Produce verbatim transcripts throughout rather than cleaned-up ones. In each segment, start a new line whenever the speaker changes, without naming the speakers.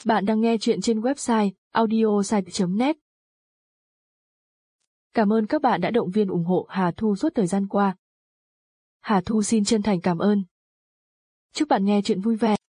Bạn đang nghe chuyện trên website audiosite chấm net. Cảm ơn các bạn đã động viên ủng hộ Hà Thu suốt thời gian qua. Hà Thu xin chân thành cảm ơn. Chúc bạn nghe chuyện vui vẻ.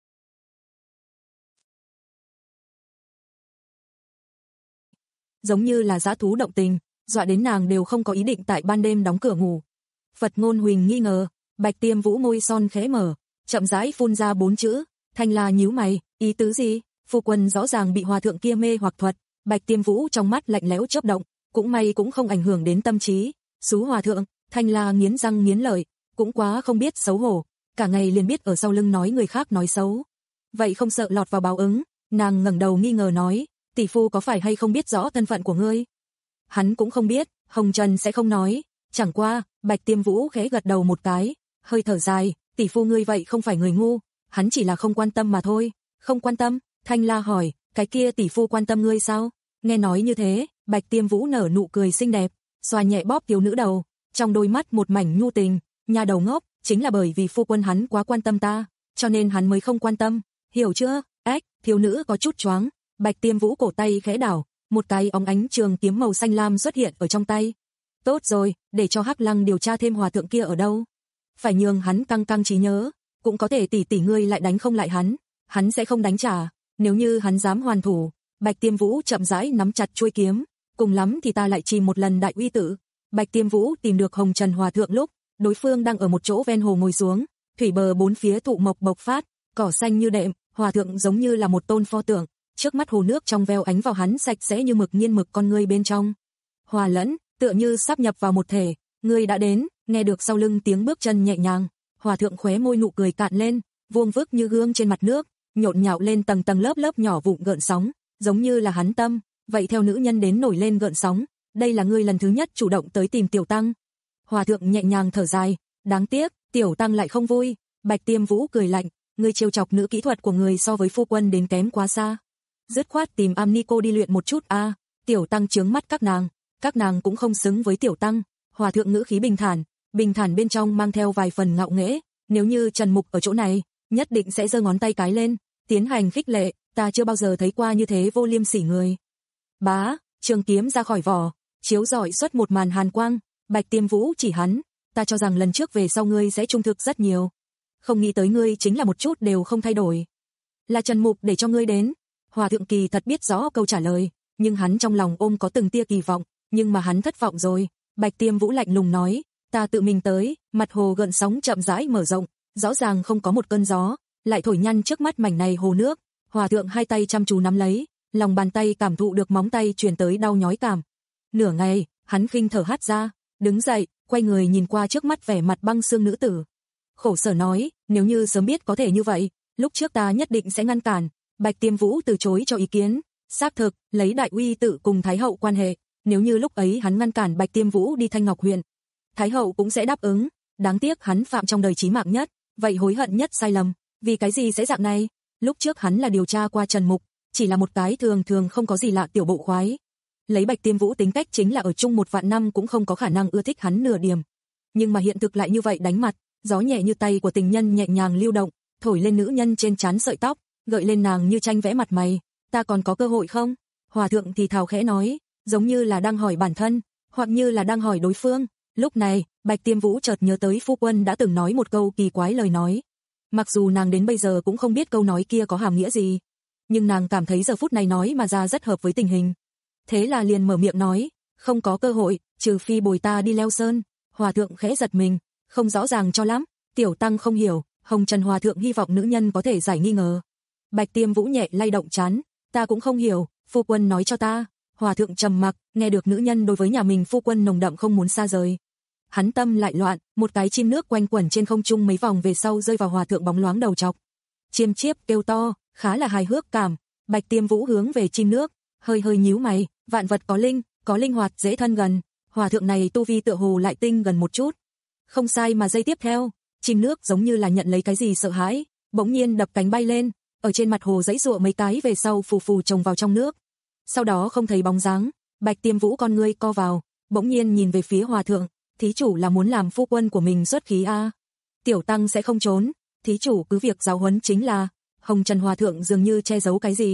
Giống như là dã thú động tình, dọa đến nàng đều không có ý định tại ban đêm đóng cửa ngủ. Phật Ngôn Huỳnh nghi ngờ, Bạch Tiêm Vũ môi son khẽ mở, chậm rãi phun ra bốn chữ, Thanh La nhíu mày, ý tứ gì? Phu quân rõ ràng bị hòa thượng kia mê hoặc thuật. Bạch Tiêm Vũ trong mắt lạnh lẽo chớp động, cũng may cũng không ảnh hưởng đến tâm trí. Xú hòa thượng, Thanh La nghiến răng nghiến lợi, cũng quá không biết xấu hổ, cả ngày liền biết ở sau lưng nói người khác nói xấu. Vậy không sợ lọt vào báo ứng? Nàng ngẩng đầu nghi ngờ nói, tỷ phu có phải hay không biết rõ thân phận của ngươi? Hắn cũng không biết, Hồng Trần sẽ không nói. Chẳng qua, Bạch Tiêm Vũ khẽ gật đầu một cái, hơi thở dài, tỷ phu ngươi vậy không phải người ngu, hắn chỉ là không quan tâm mà thôi. Không quan tâm? Thanh La hỏi, cái kia tỷ phu quan tâm ngươi sao? Nghe nói như thế, Bạch Tiêm Vũ nở nụ cười xinh đẹp, xoa nhẹ bóp thiếu nữ đầu, trong đôi mắt một mảnh nhu tình, nhà đầu ngốc, chính là bởi vì phu quân hắn quá quan tâm ta, cho nên hắn mới không quan tâm, hiểu chưa? Ách, thiếu nữ có chút choáng, Bạch Tiêm Vũ cổ tay khẽ đảo, một cái óng ánh trường kiếm màu xanh lam xuất hiện ở trong tay. Tốt rồi, để cho Hắc Lăng điều tra thêm hòa thượng kia ở đâu. Phải nhường hắn căng căng trí nhớ, cũng có thể tỷ tỷ ngươi lại đánh không lại hắn, hắn sẽ không đánh trả. Nếu như hắn dám hoàn thủ, Bạch Tiêm Vũ chậm rãi nắm chặt chuôi kiếm, cùng lắm thì ta lại trì một lần đại uy tử. Bạch Tiêm Vũ tìm được Hồng Trần hòa thượng lúc, đối phương đang ở một chỗ ven hồ ngồi xuống, thủy bờ bốn phía thụ mộc bộc phát, cỏ xanh như đệm, hòa thượng giống như là một tôn pho tượng, trước mắt hồ nước trong veo ánh vào hắn sạch sẽ như mực nghiên mực con ngươi bên trong. Hòa lẫn, tựa như sáp nhập vào một thể, ngươi đã đến, nghe được sau lưng tiếng bước chân nhẹ nhàng, hòa thượng khóe môi nụ cười cạn lên, vuông vức như gương trên mặt nước, nhộn nhạo lên tầng tầng lớp lớp nhỏ vụn gợn sóng, giống như là hắn tâm, vậy theo nữ nhân đến nổi lên gợn sóng, đây là ngươi lần thứ nhất chủ động tới tìm tiểu tăng. Hòa thượng nhẹ nhàng thở dài, đáng tiếc, tiểu tăng lại không vui. Bạch Tiêm Vũ cười lạnh, ngươi trêu chọc nữ kỹ thuật của người so với phu quân đến kém quá xa. Dứt khoát tìm am ni cô đi luyện một chút a. À, tiểu tăng chướng mắt các nàng, các nàng cũng không xứng với tiểu tăng. Hòa thượng ngữ khí bình thản, bình thản bên trong mang theo vài phần ngạo nghễ, nếu như Trần Mục ở chỗ này, nhất định sẽ giơ ngón tay cái lên, tiến hành khích lệ, ta chưa bao giờ thấy qua như thế vô liêm sỉ người. Bá, trường kiếm ra khỏi vỏ, chiếu rọi xuất một màn hàn quang, Bạch Tiêm Vũ chỉ hắn, ta cho rằng lần trước về sau ngươi sẽ trung thực rất nhiều. Không nghĩ tới ngươi chính là một chút đều không thay đổi. Là Trần Mục để cho ngươi đến. Hòa thượng kỳ thật biết rõ câu trả lời, nhưng hắn trong lòng ôm có từng tia kỳ vọng, nhưng mà hắn thất vọng rồi. Bạch Tiêm Vũ lạnh lùng nói, ta tự mình tới, mặt hồ gợn sóng chậm rãi mở rộng, rõ ràng không có một cơn gió, lại thổi nhăn trước mắt mảnh này hồ nước. Hòa thượng hai tay chăm chú nắm lấy, lòng bàn tay cảm thụ được móng tay truyền tới đau nhói cảm. Nửa ngày, hắn khinh thở hắt ra, đứng dậy, quay người nhìn qua trước mắt vẻ mặt băng xương nữ tử. Khổ sở nói, nếu như sớm biết có thể như vậy, lúc trước ta nhất định sẽ ngăn cản. Bạch Tiêm Vũ từ chối cho ý kiến, xác thực, lấy đại uy tự cùng Thái Hậu quan hệ, nếu như lúc ấy hắn ngăn cản Bạch Tiêm Vũ đi Thanh Ngọc huyện, Thái Hậu cũng sẽ đáp ứng, đáng tiếc hắn phạm trong đời chí mạng nhất, vậy hối hận nhất sai lầm, vì cái gì sẽ dạng này? Lúc trước hắn là điều tra qua Trần Mục, chỉ là một cái thường thường không có gì lạ tiểu bộ khoái. Lấy Bạch Tiêm Vũ tính cách chính là ở chung một vạn năm cũng không có khả năng ưa thích hắn nửa điểm. Nhưng mà hiện thực lại như vậy đánh mặt, gió nhẹ như tay của tình nhân nhẹ nhàng lưu động, thổi lên nữ nhân trên trán sợi tóc, gợi lên nàng như tranh vẽ mặt mày, ta còn có cơ hội không? Hòa thượng thì thào khẽ nói, giống như là đang hỏi bản thân, hoặc như là đang hỏi đối phương. Lúc này, Bạch Tiêm Vũ chợt nhớ tới phu quân đã từng nói một câu kỳ quái lời nói. Mặc dù nàng đến bây giờ cũng không biết câu nói kia có hàm nghĩa gì, nhưng nàng cảm thấy giờ phút này nói mà ra rất hợp với tình hình. Thế là liền mở miệng nói, không có cơ hội, trừ phi bồi ta đi leo sơn. Hòa thượng khẽ giật mình, không rõ ràng cho lắm, tiểu tăng không hiểu. Hồng Trần hòa thượng hy vọng nữ nhân có thể giải nghi ngờ. Bạch Tiêm Vũ nhẹ lay động trán, ta cũng không hiểu, phu quân nói cho ta. Hòa thượng trầm mặc, nghe được nữ nhân đối với nhà mình phu quân nồng đậm không muốn xa rời. Hắn tâm lại loạn, một cái chim nước quanh quẩn trên không trung mấy vòng về sau rơi vào hòa thượng bóng loáng đầu chọc. Chiêm chiếp kêu to, khá là hài hước cảm. Bạch Tiêm Vũ hướng về chim nước, hơi hơi nhíu mày, vạn vật có linh, có linh hoạt dễ thân gần. Hòa thượng này tu vi tựa hồ lại tinh gần một chút. Không sai mà giây tiếp theo, chim nước giống như là nhận lấy cái gì sợ hãi, bỗng nhiên đập cánh bay lên, ở trên mặt hồ giãy giụa mấy cái về sau phù phù chồng vào trong nước. Sau đó không thấy bóng dáng, Bạch Tiêm Vũ con ngươi co vào, bỗng nhiên nhìn về phía hòa thượng, thí chủ là muốn làm phu quân của mình xuất khí a? À? Tiểu tăng sẽ không trốn, thí chủ cứ việc giáo huấn chính là. Hồng Trần hòa thượng dường như che giấu cái gì,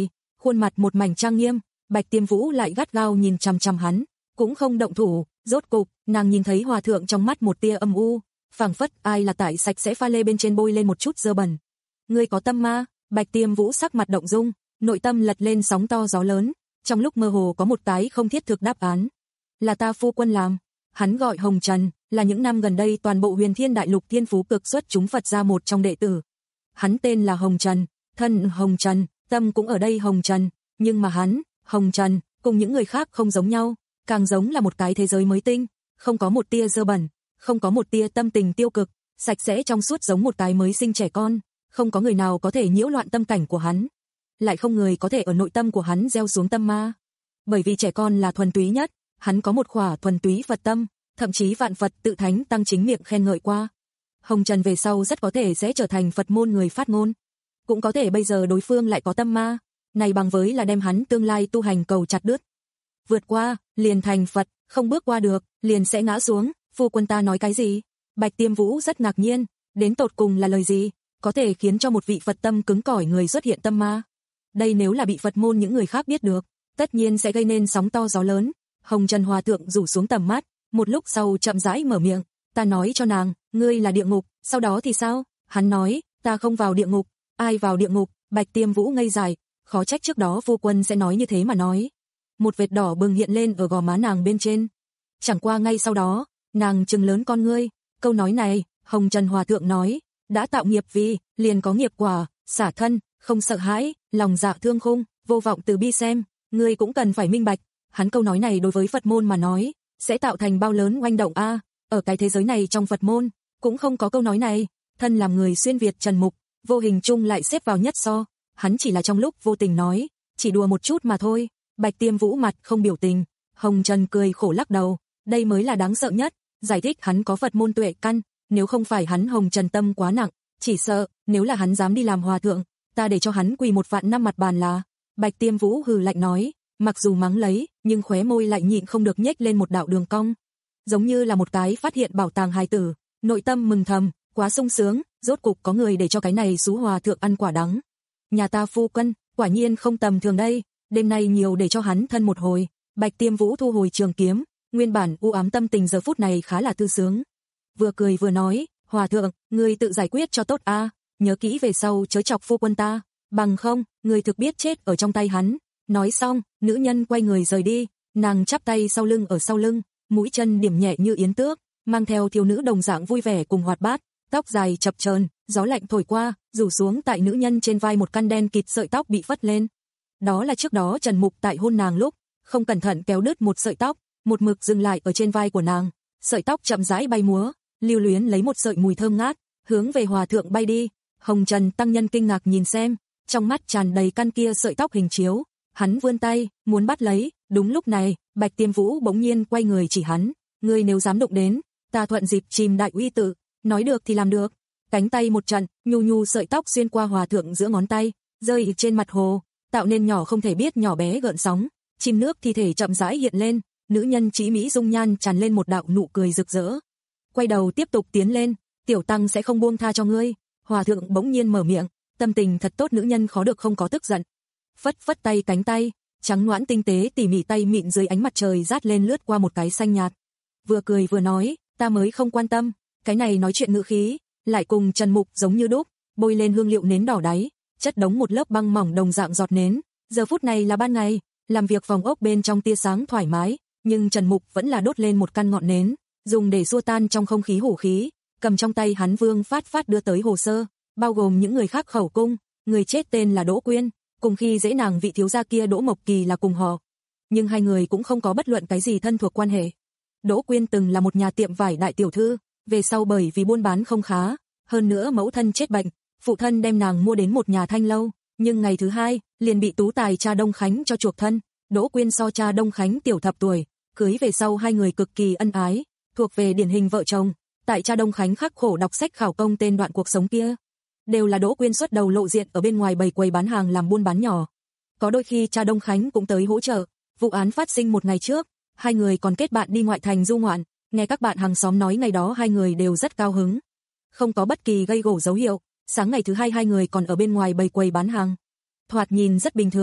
khuôn mặt một mảnh trang nghiêm, Bạch Tiêm Vũ lại gắt gao nhìn chằm chằm hắn, cũng không động thủ. Rốt cục, nàng nhìn thấy hòa thượng trong mắt một tia âm u, phảng phất ai là tải sạch sẽ pha lê bên trên bôi lên một chút dơ bẩn. Ngươi có tâm ma? Bạch Tiêm Vũ sắc mặt động dung, nội tâm lật lên sóng to gió lớn, trong lúc mơ hồ có một cái không thiết thực đáp án. Là ta phu quân làm. Hắn gọi Hồng Trần, là những năm gần đây toàn bộ Huyền Thiên Đại Lục thiên phú cực xuất chúng Phật gia một trong đệ tử. Hắn tên là Hồng Trần, thân Hồng Trần, tâm cũng ở đây Hồng Trần, nhưng mà hắn, Hồng Trần, cùng những người khác không giống nhau, càng giống là một cái thế giới mới tinh, không có một tia dơ bẩn, không có một tia tâm tình tiêu cực, sạch sẽ trong suốt giống một cái mới sinh trẻ con, không có người nào có thể nhiễu loạn tâm cảnh của hắn, lại không người có thể ở nội tâm của hắn gieo xuống tâm ma. Bởi vì trẻ con là thuần túy nhất, hắn có một khỏa thuần túy Phật tâm, thậm chí vạn Phật tự thánh tăng chính miệng khen ngợi qua. Hồng Trần về sau rất có thể sẽ trở thành Phật môn người phát ngôn, cũng có thể bây giờ đối phương lại có tâm ma, này bằng với là đem hắn tương lai tu hành cầu chặt đứt. Vượt qua, liền thành Phật, không bước qua được, liền sẽ ngã xuống. Phu quân ta nói cái gì? Bạch Tiêm Vũ rất ngạc nhiên, đến tột cùng là lời gì, có thể khiến cho một vị Phật tâm cứng cỏi người xuất hiện tâm ma. Đây nếu là bị Phật môn những người khác biết được, tất nhiên sẽ gây nên sóng to gió lớn. Hồng Trần Hòa Thượng rủ xuống tầm mắt, một lúc sau chậm rãi mở miệng, ta nói cho nàng, ngươi là địa ngục, sau đó thì sao? Hắn nói, ta không vào địa ngục, ai vào địa ngục? Bạch Tiêm Vũ ngây dại, khó trách trước đó phu quân sẽ nói như thế mà nói. Một vệt đỏ bừng hiện lên ở gò má nàng bên trên. Chẳng qua ngay sau đó, nàng trừng lớn con ngươi, câu nói này, Hồng Trần Hòa Thượng nói, đã tạo nghiệp vì, liền có nghiệp quả, xả thân, không sợ hãi, lòng dạ thương khung, vô vọng từ bi xem, ngươi cũng cần phải minh bạch, hắn câu nói này đối với Phật môn mà nói, sẽ tạo thành bao lớn oanh động a, ở cái thế giới này trong Phật môn, cũng không có câu nói này, thân làm người xuyên Việt Trần Mục, vô hình chung lại xếp vào nhất so, hắn chỉ là trong lúc vô tình nói, chỉ đùa một chút mà thôi. Bạch Tiêm Vũ mặt không biểu tình, Hồng Trần cười khổ lắc đầu, đây mới là đáng sợ nhất, giải thích hắn có Phật môn tuệ căn, nếu không phải hắn Hồng Trần tâm quá nặng, chỉ sợ, nếu là hắn dám đi làm hòa thượng, ta để cho hắn quỳ một vạn năm mặt bàn là. Bạch Tiêm Vũ hừ lạnh nói, mặc dù mắng lấy, nhưng khóe môi lại nhịn không được nhếch lên một đạo đường cong, giống như là một cái phát hiện bảo tàng hài tử, nội tâm mừng thầm, quá sung sướng, rốt cục có người để cho cái này xú hòa thượng ăn quả đắng. Nhà ta phu quân, quả nhiên không tầm thường đây, đêm nay nhiều để cho hắn thân một hồi. Bạch Tiêm Vũ thu hồi trường kiếm, nguyên bản u ám tâm tình giờ phút này khá là tư sướng. Vừa cười vừa nói, hòa thượng, ngươi tự giải quyết cho tốt a, nhớ kỹ về sau chớ chọc phu quân ta, bằng không, ngươi thực biết chết ở trong tay hắn. Nói xong, nữ nhân quay người rời đi, nàng chắp tay sau lưng ở sau lưng, mũi chân điểm nhẹ như yến tước, mang theo thiếu nữ đồng dạng vui vẻ cùng hoạt bát, tóc dài chập chờn, gió lạnh thổi qua, rủ xuống tại nữ nhân trên vai một căn đen kịt sợi tóc bị phất lên. Đó là trước đó Trần Mục tại hôn nàng lúc, không cẩn thận kéo đứt một sợi tóc, một mực dừng lại ở trên vai của nàng, sợi tóc chậm rãi bay múa, lưu luyến lấy một sợi mùi thơm ngát, hướng về hòa thượng bay đi. Hồng Trần tăng nhân kinh ngạc nhìn xem, trong mắt tràn đầy căn kia sợi tóc hình chiếu, hắn vươn tay, muốn bắt lấy, đúng lúc này, Bạch Tiêm Vũ bỗng nhiên quay người chỉ hắn, ngươi nếu dám động đến, ta thuận dịp chìm đại uy tự, nói được thì làm được. Cánh tay một trận, nhu nhu sợi tóc xuyên qua hòa thượng giữa ngón tay, rơi trên mặt hồ, tạo nên nhỏ không thể biết nhỏ bé gợn sóng, chim nước thi thể chậm rãi hiện lên, nữ nhân trí mỹ dung nhan tràn lên một đạo nụ cười rực rỡ. Quay đầu tiếp tục tiến lên, tiểu tăng sẽ không buông tha cho ngươi. Hòa thượng bỗng nhiên mở miệng, tâm tình thật tốt, nữ nhân khó được không có tức giận. Phất phất tay cánh tay, trắng nõn tinh tế tỉ mỉ tay mịn dưới ánh mặt trời rát lên lướt qua một cái xanh nhạt. Vừa cười vừa nói, ta mới không quan tâm, cái này nói chuyện ngữ khí, lại cùng Trần Mục giống như đúc, bôi lên hương liệu nến đỏ đáy, chất đống một lớp băng mỏng đồng dạng giọt nến. Giờ phút này là ban ngày, làm việc phòng ốc bên trong tia sáng thoải mái, nhưng Trần Mục vẫn là đốt lên một căn ngọn nến, dùng để xua tan trong không khí hủ khí, cầm trong tay hắn vương phát phát đưa tới hồ sơ, bao gồm những người khác khẩu cung, người chết tên là Đỗ Quyên, cùng khi dễ nàng vị thiếu gia kia Đỗ Mộc Kỳ là cùng họ, nhưng hai người cũng không có bất luận cái gì thân thuộc quan hệ. Đỗ Quyên từng là một nhà tiệm vải đại tiểu thư, về sau bởi vì buôn bán không khá, hơn nữa mẫu thân chết bệnh, phụ thân đem nàng mua đến một nhà thanh lâu, nhưng ngày thứ hai, liền bị tú tài cha Đông Khánh cho chuộc thân. Đỗ Quyên so cha Đông Khánh tiểu thập tuổi, cưới về sau hai người cực kỳ ân ái, thuộc về điển hình vợ chồng. Tại cha Đông Khánh khắc khổ đọc sách khảo công tên đoạn cuộc sống kia, đều là Đỗ Quyên xuất đầu lộ diện ở bên ngoài bày quầy bán hàng làm buôn bán nhỏ. Có đôi khi cha Đông Khánh cũng tới hỗ trợ. Vụ án phát sinh một ngày trước, hai người còn kết bạn đi ngoại thành du ngoạn, nghe các bạn hàng xóm nói ngày đó hai người đều rất cao hứng, không có bất kỳ gây gổ dấu hiệu. Sáng ngày thứ hai hai người còn ở bên ngoài bày quầy bán hàng, thoạt nhìn rất bình thường,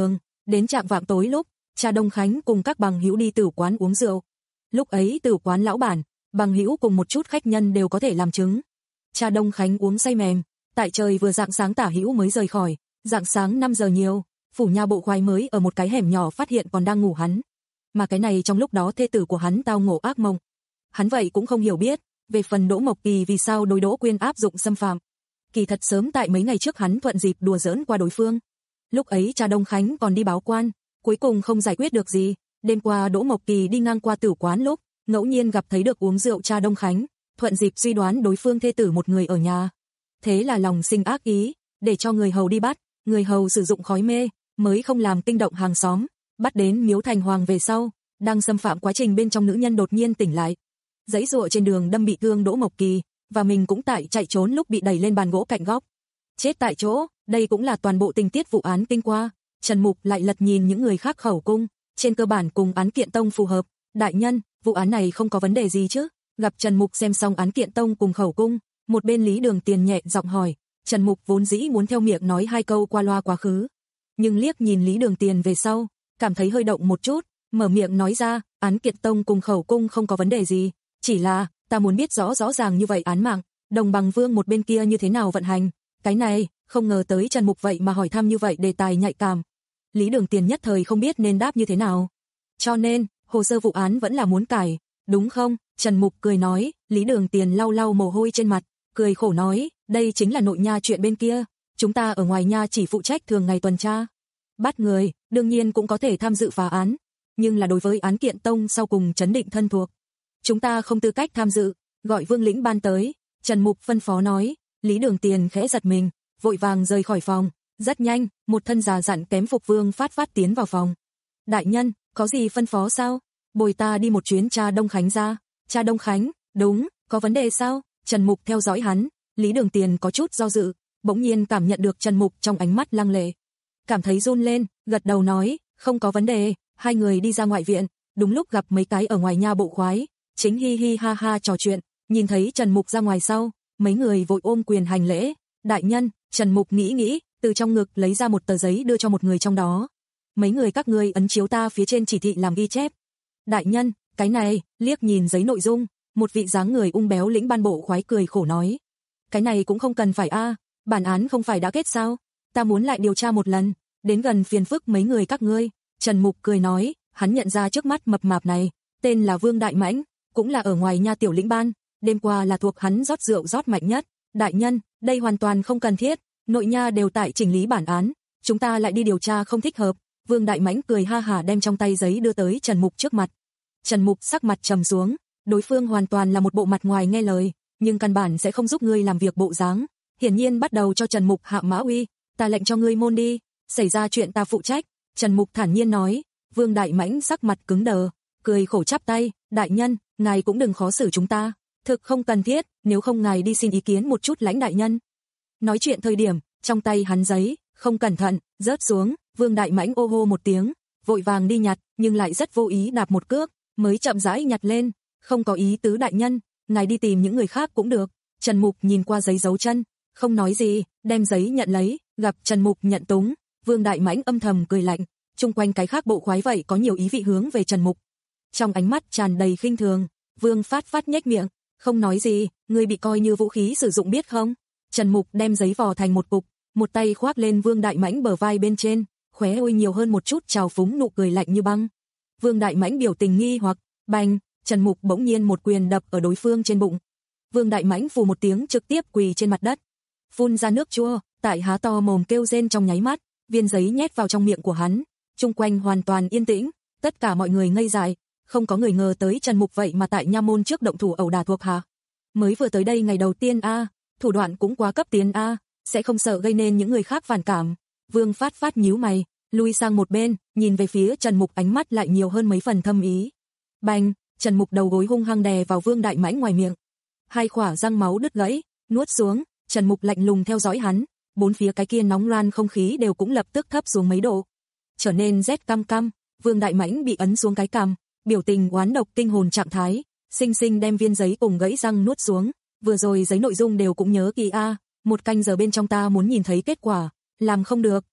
Đến chạng vạng tối lúc, cha Đông Khánh cùng các bằng hữu đi tử quán uống rượu. Lúc ấy tử quán lão bản, bằng hữu cùng một chút khách nhân đều có thể làm chứng. Cha Đông Khánh uống say mềm, tại trời vừa rạng sáng tả hữu mới rời khỏi, rạng sáng năm giờ nhiều, phủ nha bộ khoái mới ở một cái hẻm nhỏ phát hiện còn đang ngủ hắn. Mà cái này trong lúc đó thê tử của hắn tao ngộ ác mộng. Hắn vậy cũng không hiểu biết, về phần Đỗ Mộc Kỳ vì sao đối Đỗ Quyên áp dụng xâm phạm. Kỳ thật sớm tại mấy ngày trước hắn thuận dịp đùa giỡn qua đối phương. Lúc ấy cha Đông Khánh còn đi báo quan, cuối cùng không giải quyết được gì. Đêm qua Đỗ Mộc Kỳ đi ngang qua tử quán lúc, ngẫu nhiên gặp thấy được uống rượu cha Đông Khánh, thuận dịp suy đoán đối phương thê tử một người ở nhà. Thế là lòng sinh ác ý, để cho người hầu đi bắt, người hầu sử dụng khói mê, mới không làm kinh động hàng xóm, bắt đến Miếu Thành Hoàng về sau, đang xâm phạm quá trình bên trong nữ nhân đột nhiên tỉnh lại. Giãy giụa trên đường đâm bị thương Đỗ Mộc Kỳ, và mình cũng tại chạy trốn lúc bị đẩy lên bàn gỗ cạnh góc. Chết tại chỗ, đây cũng là toàn bộ tình tiết vụ án kinh qua. Trần Mục lại lật nhìn những người khác khẩu cung, trên cơ bản cùng án kiện tông phù hợp. Đại nhân, vụ án này không có vấn đề gì chứ? Gặp Trần Mục xem xong án kiện tông cùng khẩu cung, một bên Lý Đường Tiền nhẹ giọng hỏi. Trần Mục vốn dĩ muốn theo miệng nói hai câu qua loa quá khứ, nhưng liếc nhìn Lý Đường Tiền về sau, cảm thấy hơi động một chút, mở miệng nói ra, án kiện tông cùng khẩu cung không có vấn đề gì, chỉ là ta muốn biết rõ rõ ràng như vậy án mạng, Đồng Bằng Vương một bên kia như thế nào vận hành. Cái này, không ngờ tới Trần Mục vậy mà hỏi thăm như vậy đề tài nhạy cảm. Lý Đường Tiền nhất thời không biết nên đáp như thế nào. Cho nên, hồ sơ vụ án vẫn là muốn cải, đúng không? Trần Mục cười nói. Lý Đường Tiền lau lau mồ hôi trên mặt, cười khổ nói, đây chính là nội nha chuyện bên kia, chúng ta ở ngoài nha chỉ phụ trách thường ngày tuần tra, bắt người, đương nhiên cũng có thể tham dự phá án, nhưng là đối với án kiện tông sau cùng chấn định thân thuộc, chúng ta không tư cách tham dự, gọi Vương lĩnh ban tới. Trần Mục phân phó nói. Lý Đường Tiền khẽ giật mình, vội vàng rời khỏi phòng. Rất nhanh, một thân già dặn kém phục Vương phát phát tiến vào phòng. Đại nhân, có gì phân phó sao? Bồi ta đi một chuyến cha Đông Khánh ra. Cha Đông Khánh, đúng, có vấn đề sao? Trần Mục theo dõi hắn. Lý Đường Tiền có chút do dự, bỗng nhiên cảm nhận được Trần Mục trong ánh mắt lăng lệ, cảm thấy run lên, gật đầu nói, không có vấn đề. Hai người đi ra ngoại viện, đúng lúc gặp mấy cái ở ngoài nha bộ khoái, chính hi hi ha ha trò chuyện, nhìn thấy Trần Mục ra ngoài sau, mấy người vội ôm quyền hành lễ. Đại nhân. Trần Mục nghĩ nghĩ, từ trong ngực lấy ra một tờ giấy đưa cho một người trong đó. Mấy người các ngươi ấn chiếu ta phía trên chỉ thị làm ghi chép. Đại nhân, cái này, liếc nhìn giấy nội dung, một vị dáng người ung béo lĩnh ban bộ khoái cười khổ nói. Cái này cũng không cần phải a, bản án không phải đã kết sao? Ta muốn lại điều tra một lần, đến gần phiền phức mấy người các ngươi. Trần Mục cười nói, hắn nhận ra trước mắt mập mạp này, tên là Vương Đại Mãnh, cũng là ở ngoài nha tiểu lĩnh ban, đêm qua là thuộc hắn rót rượu rót mạnh nhất. Đại nhân, đây hoàn toàn không cần thiết, nội nha đều tại chỉnh lý bản án, chúng ta lại đi điều tra không thích hợp. Vương Đại Mãnh cười ha hả đem trong tay giấy đưa tới Trần Mục trước mặt. Trần Mục sắc mặt trầm xuống, đối phương hoàn toàn là một bộ mặt ngoài nghe lời, nhưng căn bản sẽ không giúp ngươi làm việc bộ dáng, hiển nhiên bắt đầu cho Trần Mục hạ mã uy. Ta lệnh cho ngươi môn đi, xảy ra chuyện ta phụ trách. Trần Mục thản nhiên nói. Vương Đại Mãnh sắc mặt cứng đờ, cười khổ chắp tay, đại nhân, ngài cũng đừng khó xử chúng ta, thực không cần thiết, nếu không ngài đi xin ý kiến một chút lãnh đại nhân. Nói chuyện thời điểm, trong tay hắn giấy, không cẩn thận, rớt xuống. Vương Đại Mãnh ô hô một tiếng, vội vàng đi nhặt, nhưng lại rất vô ý đạp một cước, mới chậm rãi nhặt lên. Không có ý tứ đại nhân, ngài đi tìm những người khác cũng được. Trần Mục nhìn qua giấy dấu chân, không nói gì, đem giấy nhận lấy, gặp Trần Mục nhận túng, Vương Đại Mãnh âm thầm cười lạnh, chung quanh cái khác bộ khoái vậy có nhiều ý vị hướng về Trần Mục. Trong ánh mắt tràn đầy khinh thường, Vương phát phát nhếch miệng, không nói gì, ngươi bị coi như vũ khí sử dụng biết không? Trần Mục đem giấy vò thành một cục, một tay khoác lên Vương Đại Mãnh bờ vai bên trên, khóe môi nhiều hơn một chút trào phúng nụ cười lạnh như băng. Vương Đại Mãnh biểu tình nghi hoặc, bành, Trần Mục bỗng nhiên một quyền đập ở đối phương trên bụng. Vương Đại Mãnh phù một tiếng trực tiếp quỳ trên mặt đất, phun ra nước chua, tại há to mồm kêu rên trong nháy mắt, viên giấy nhét vào trong miệng của hắn. Chung quanh hoàn toàn yên tĩnh, tất cả mọi người ngây dại, không có người ngờ tới Trần Mục vậy mà tại nha môn trước động thủ ẩu đả thuộc hạ. Mới vừa tới đây ngày đầu tiên a, thủ đoạn cũng quá cấp tiến a, sẽ không sợ gây nên những người khác phản cảm. Vương phát phát nhíu mày, lui sang một bên, nhìn về phía Trần Mục ánh mắt lại nhiều hơn mấy phần thâm ý. Bành, Trần Mục đầu gối hung hăng đè vào Vương Đại Mãnh ngoài miệng. Hai khỏa răng máu đứt gãy, nuốt xuống, Trần Mục lạnh lùng theo dõi hắn, bốn phía cái kia nóng ran không khí đều cũng lập tức thấp xuống mấy độ, trở nên rét căm căm. Vương Đại Mãnh bị ấn xuống cái cằm, biểu tình oán độc tinh hồn trạng thái, sinh sinh đem viên giấy cùng gãy răng nuốt xuống. Vừa rồi giấy nội dung đều cũng nhớ kỹ a, một canh giờ bên trong ta muốn nhìn thấy kết quả, làm không được,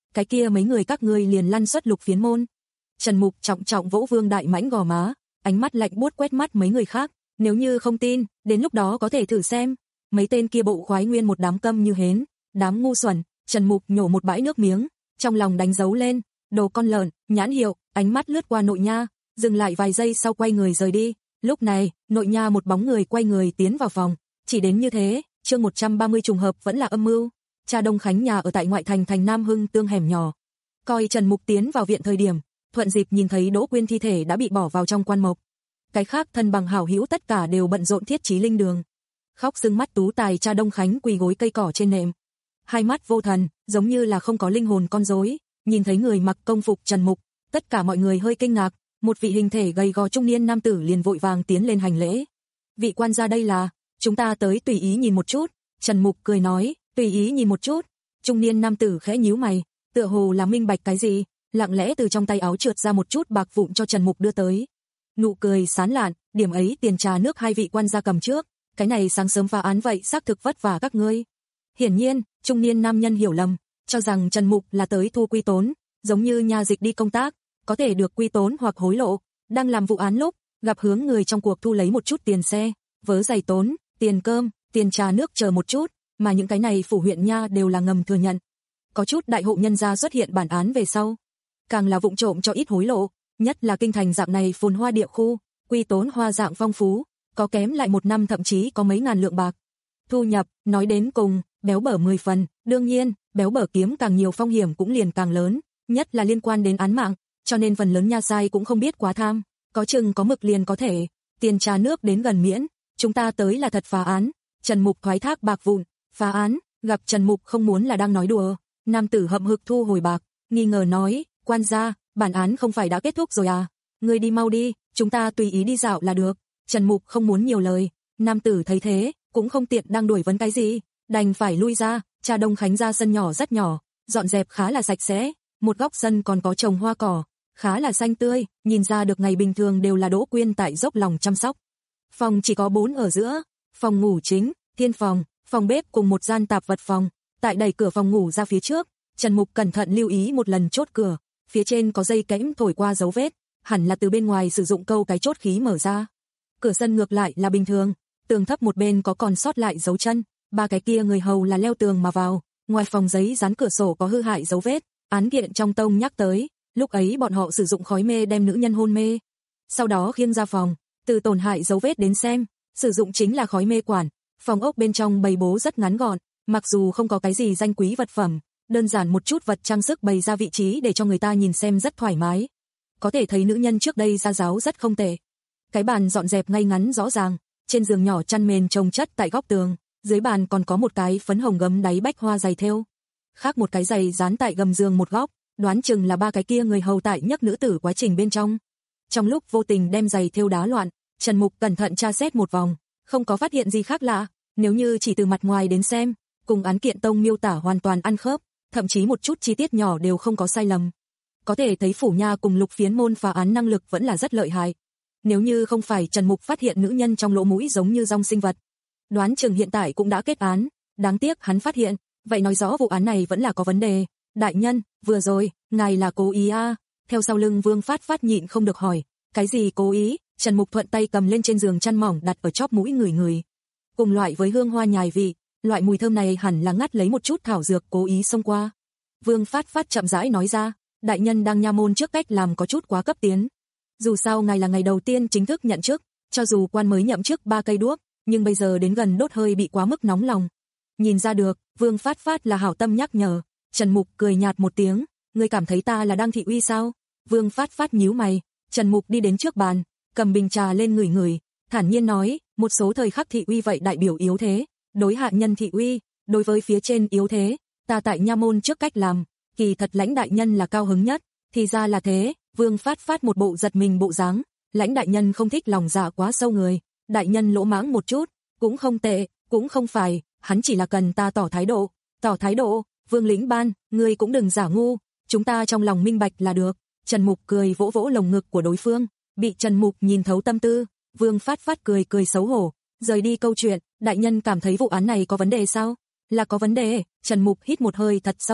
cái kia mấy người các ngươi liền lăn xuất Lục Phiến môn. Trần Mục trọng trọng vỗ Vương Đại Mãnh gò má, ánh mắt lạnh buốt quét mắt mấy người khác, nếu như không tin, đến lúc đó có thể thử xem. Mấy tên kia bộ khoái nguyên một đám câm như hến, đám ngu xuẩn. Trần Mục nhổ một bãi nước miếng, trong lòng đánh dấu lên, đồ con lợn, nhãn hiệu, ánh mắt lướt qua Nội Nha, dừng lại vài giây sau quay người rời đi. Lúc này, Nội Nha một bóng người quay người tiến vào phòng, chỉ đến như thế, chương một trăm ba mươi trùng hợp vẫn là âm mưu. Cha Đông Khánh nhà ở tại ngoại thành thành Nam Hưng tương hẻm nhỏ. Coi Trần Mục tiến vào viện thời điểm, thuận dịp nhìn thấy Đỗ Quyên thi thể đã bị bỏ vào trong quan mộc. Cái khác thân bằng hảo hữu tất cả đều bận rộn thiết trí linh đường. Khóc sưng mắt tú tài cha Đông Khánh quỳ gối cây cỏ trên nệm. Hai mắt vô thần, giống như là không có linh hồn con rối, nhìn thấy người mặc công phục Trần Mục, tất cả mọi người hơi kinh ngạc, một vị hình thể gầy gò trung niên nam tử liền vội vàng tiến lên hành lễ. Vị quan gia đây là, chúng ta tới tùy ý nhìn một chút, Trần Mục cười nói, tùy ý nhìn một chút. Trung niên nam tử khẽ nhíu mày, tựa hồ là minh bạch cái gì, lặng lẽ từ trong tay áo trượt ra một chút bạc vụn cho Trần Mục đưa tới. Nụ cười sán lạn, điểm ấy tiền trà nước hai vị quan gia cầm trước, cái này sáng sớm phá án vậy xác thực vất vả các ngươi. Hiển nhiên, trung niên nam nhân hiểu lầm, cho rằng Trần Mục là tới thu quy tốn, giống như nha dịch đi công tác, có thể được quy tốn hoặc hối lộ, đang làm vụ án lúc, gặp hướng người trong cuộc thu lấy một chút tiền xe, vớ giày tốn, tiền cơm, tiền trà nước chờ một chút, mà những cái này phủ huyện nha đều là ngầm thừa nhận. Có chút đại hộ nhân gia xuất hiện bản án về sau, càng là vụng trộm cho ít hối lộ, nhất là kinh thành dạng này phồn hoa địa khu, quy tốn hoa dạng phong phú, có kém lại một năm thậm chí có mấy ngàn lượng bạc. Thu nhập, nói đến cùng, béo bở mười phần, đương nhiên, béo bở kiếm càng nhiều phong hiểm cũng liền càng lớn, nhất là liên quan đến án mạng, cho nên phần lớn nha sai cũng không biết quá tham, có chừng có mực liền có thể, tiền trà nước đến gần miễn, chúng ta tới là thật phá án. Trần Mục thoái thác bạc vụn, phá án, gặp Trần Mục không muốn là đang nói đùa, nam tử hậm hực thu hồi bạc, nghi ngờ nói, quan gia, bản án không phải đã kết thúc rồi à, ngươi đi mau đi, chúng ta tùy ý đi dạo là được. Trần Mục không muốn nhiều lời, nam tử thấy thế, cũng không tiện đang đuổi vấn cái gì, đành phải lui ra. Cha Đông Khánh ra sân nhỏ rất nhỏ, dọn dẹp khá là sạch sẽ, một góc sân còn có trồng hoa cỏ, khá là xanh tươi, nhìn ra được ngày bình thường đều là Đỗ Quyên tại dốc lòng chăm sóc. Phòng chỉ có bốn ở giữa, phòng ngủ chính, thiên phòng, phòng bếp cùng một gian tạp vật phòng. Tại đẩy cửa phòng ngủ ra phía trước, Trần Mục cẩn thận lưu ý một lần chốt cửa, phía trên có dây kẽm thổi qua dấu vết, hẳn là từ bên ngoài sử dụng câu cái chốt khí mở ra. Cửa sân ngược lại là bình thường, tường thấp một bên có còn sót lại dấu chân, ba cái kia người hầu là leo tường mà vào, ngoài phòng giấy dán cửa sổ có hư hại dấu vết, án kiện trong tông nhắc tới, lúc ấy bọn họ sử dụng khói mê đem nữ nhân hôn mê, sau đó khiêng ra phòng, từ tổn hại dấu vết đến xem, sử dụng chính là khói mê quản. Phòng ốc bên trong bày bố rất ngắn gọn, mặc dù không có cái gì danh quý vật phẩm, đơn giản một chút vật trang sức bày ra vị trí để cho người ta nhìn xem rất thoải mái. Có thể thấy nữ nhân trước đây ra giáo rất không tệ. Cái bàn dọn dẹp ngay ngắn rõ ràng, trên giường nhỏ chăn mền chồng chất tại góc tường, dưới bàn còn có một cái phấn hồng gấm đáy bách hoa giày thêu, khác một cái giày dán tại gầm giường một góc, đoán chừng là ba cái kia người hầu tại nhấc nữ tử quá trình bên trong. Trong lúc vô tình đem giày thêu đá loạn, Trần Mục cẩn thận tra xét một vòng, không có phát hiện gì khác lạ, nếu như chỉ từ mặt ngoài đến xem, cùng án kiện tông miêu tả hoàn toàn ăn khớp, thậm chí một chút chi tiết nhỏ đều không có sai lầm. Có thể thấy phủ nha cùng Lục Phiến môn phá án năng lực vẫn là rất lợi hại. Nếu như không phải Trần Mục phát hiện nữ nhân trong lỗ mũi giống như rong sinh vật, đoán chừng hiện tại cũng đã kết án, đáng tiếc hắn phát hiện, vậy nói rõ vụ án này vẫn là có vấn đề. Đại nhân, vừa rồi, ngài là cố ý à? Theo sau lưng Vương Phát Phát nhịn không được hỏi, cái gì cố ý? Trần Mục thuận tay cầm lên trên giường chăn mỏng đặt ở chóp mũi người người. Cùng loại với hương hoa nhài vị, loại mùi thơm này hẳn là ngắt lấy một chút thảo dược cố ý xông qua. Vương Phát Phát chậm rãi nói ra, đại nhân đang nha môn trước cách làm có chút quá cấp tiến. Dù sao ngài là ngày đầu tiên chính thức nhận chức, cho dù quan mới nhậm chức ba cây đuốc, nhưng bây giờ đến gần đốt hơi bị quá mức nóng lòng. Nhìn ra được, Vương Phát Phát là hảo tâm nhắc nhở. Trần Mục cười nhạt một tiếng, ngươi cảm thấy ta là đang thị uy sao? Vương Phát Phát nhíu mày. Trần Mục đi đến trước bàn, cầm bình trà lên ngửi ngửi, thản nhiên nói, một số thời khắc thị uy vậy đại biểu yếu thế, đối hạ nhân thị uy, đối với phía trên yếu thế, ta tại nha môn trước cách làm, kỳ thật lãnh đại nhân là cao hứng nhất, thì ra là thế. Vương Phát Phát một bộ giật mình bộ dáng, lãnh đại nhân không thích lòng dạ quá sâu người, đại nhân lỗ mãng một chút, cũng không tệ, cũng không phải, hắn chỉ là cần ta tỏ thái độ, tỏ thái độ. Vương lĩnh ban, ngươi cũng đừng giả ngu, chúng ta trong lòng minh bạch là được. Trần Mục cười vỗ vỗ lồng ngực của đối phương, bị Trần Mục nhìn thấu tâm tư, Vương Phát Phát cười cười xấu hổ, rời đi câu chuyện. Đại nhân cảm thấy vụ án này có vấn đề sao? Là có vấn đề. Trần Mục hít một hơi thật sâu,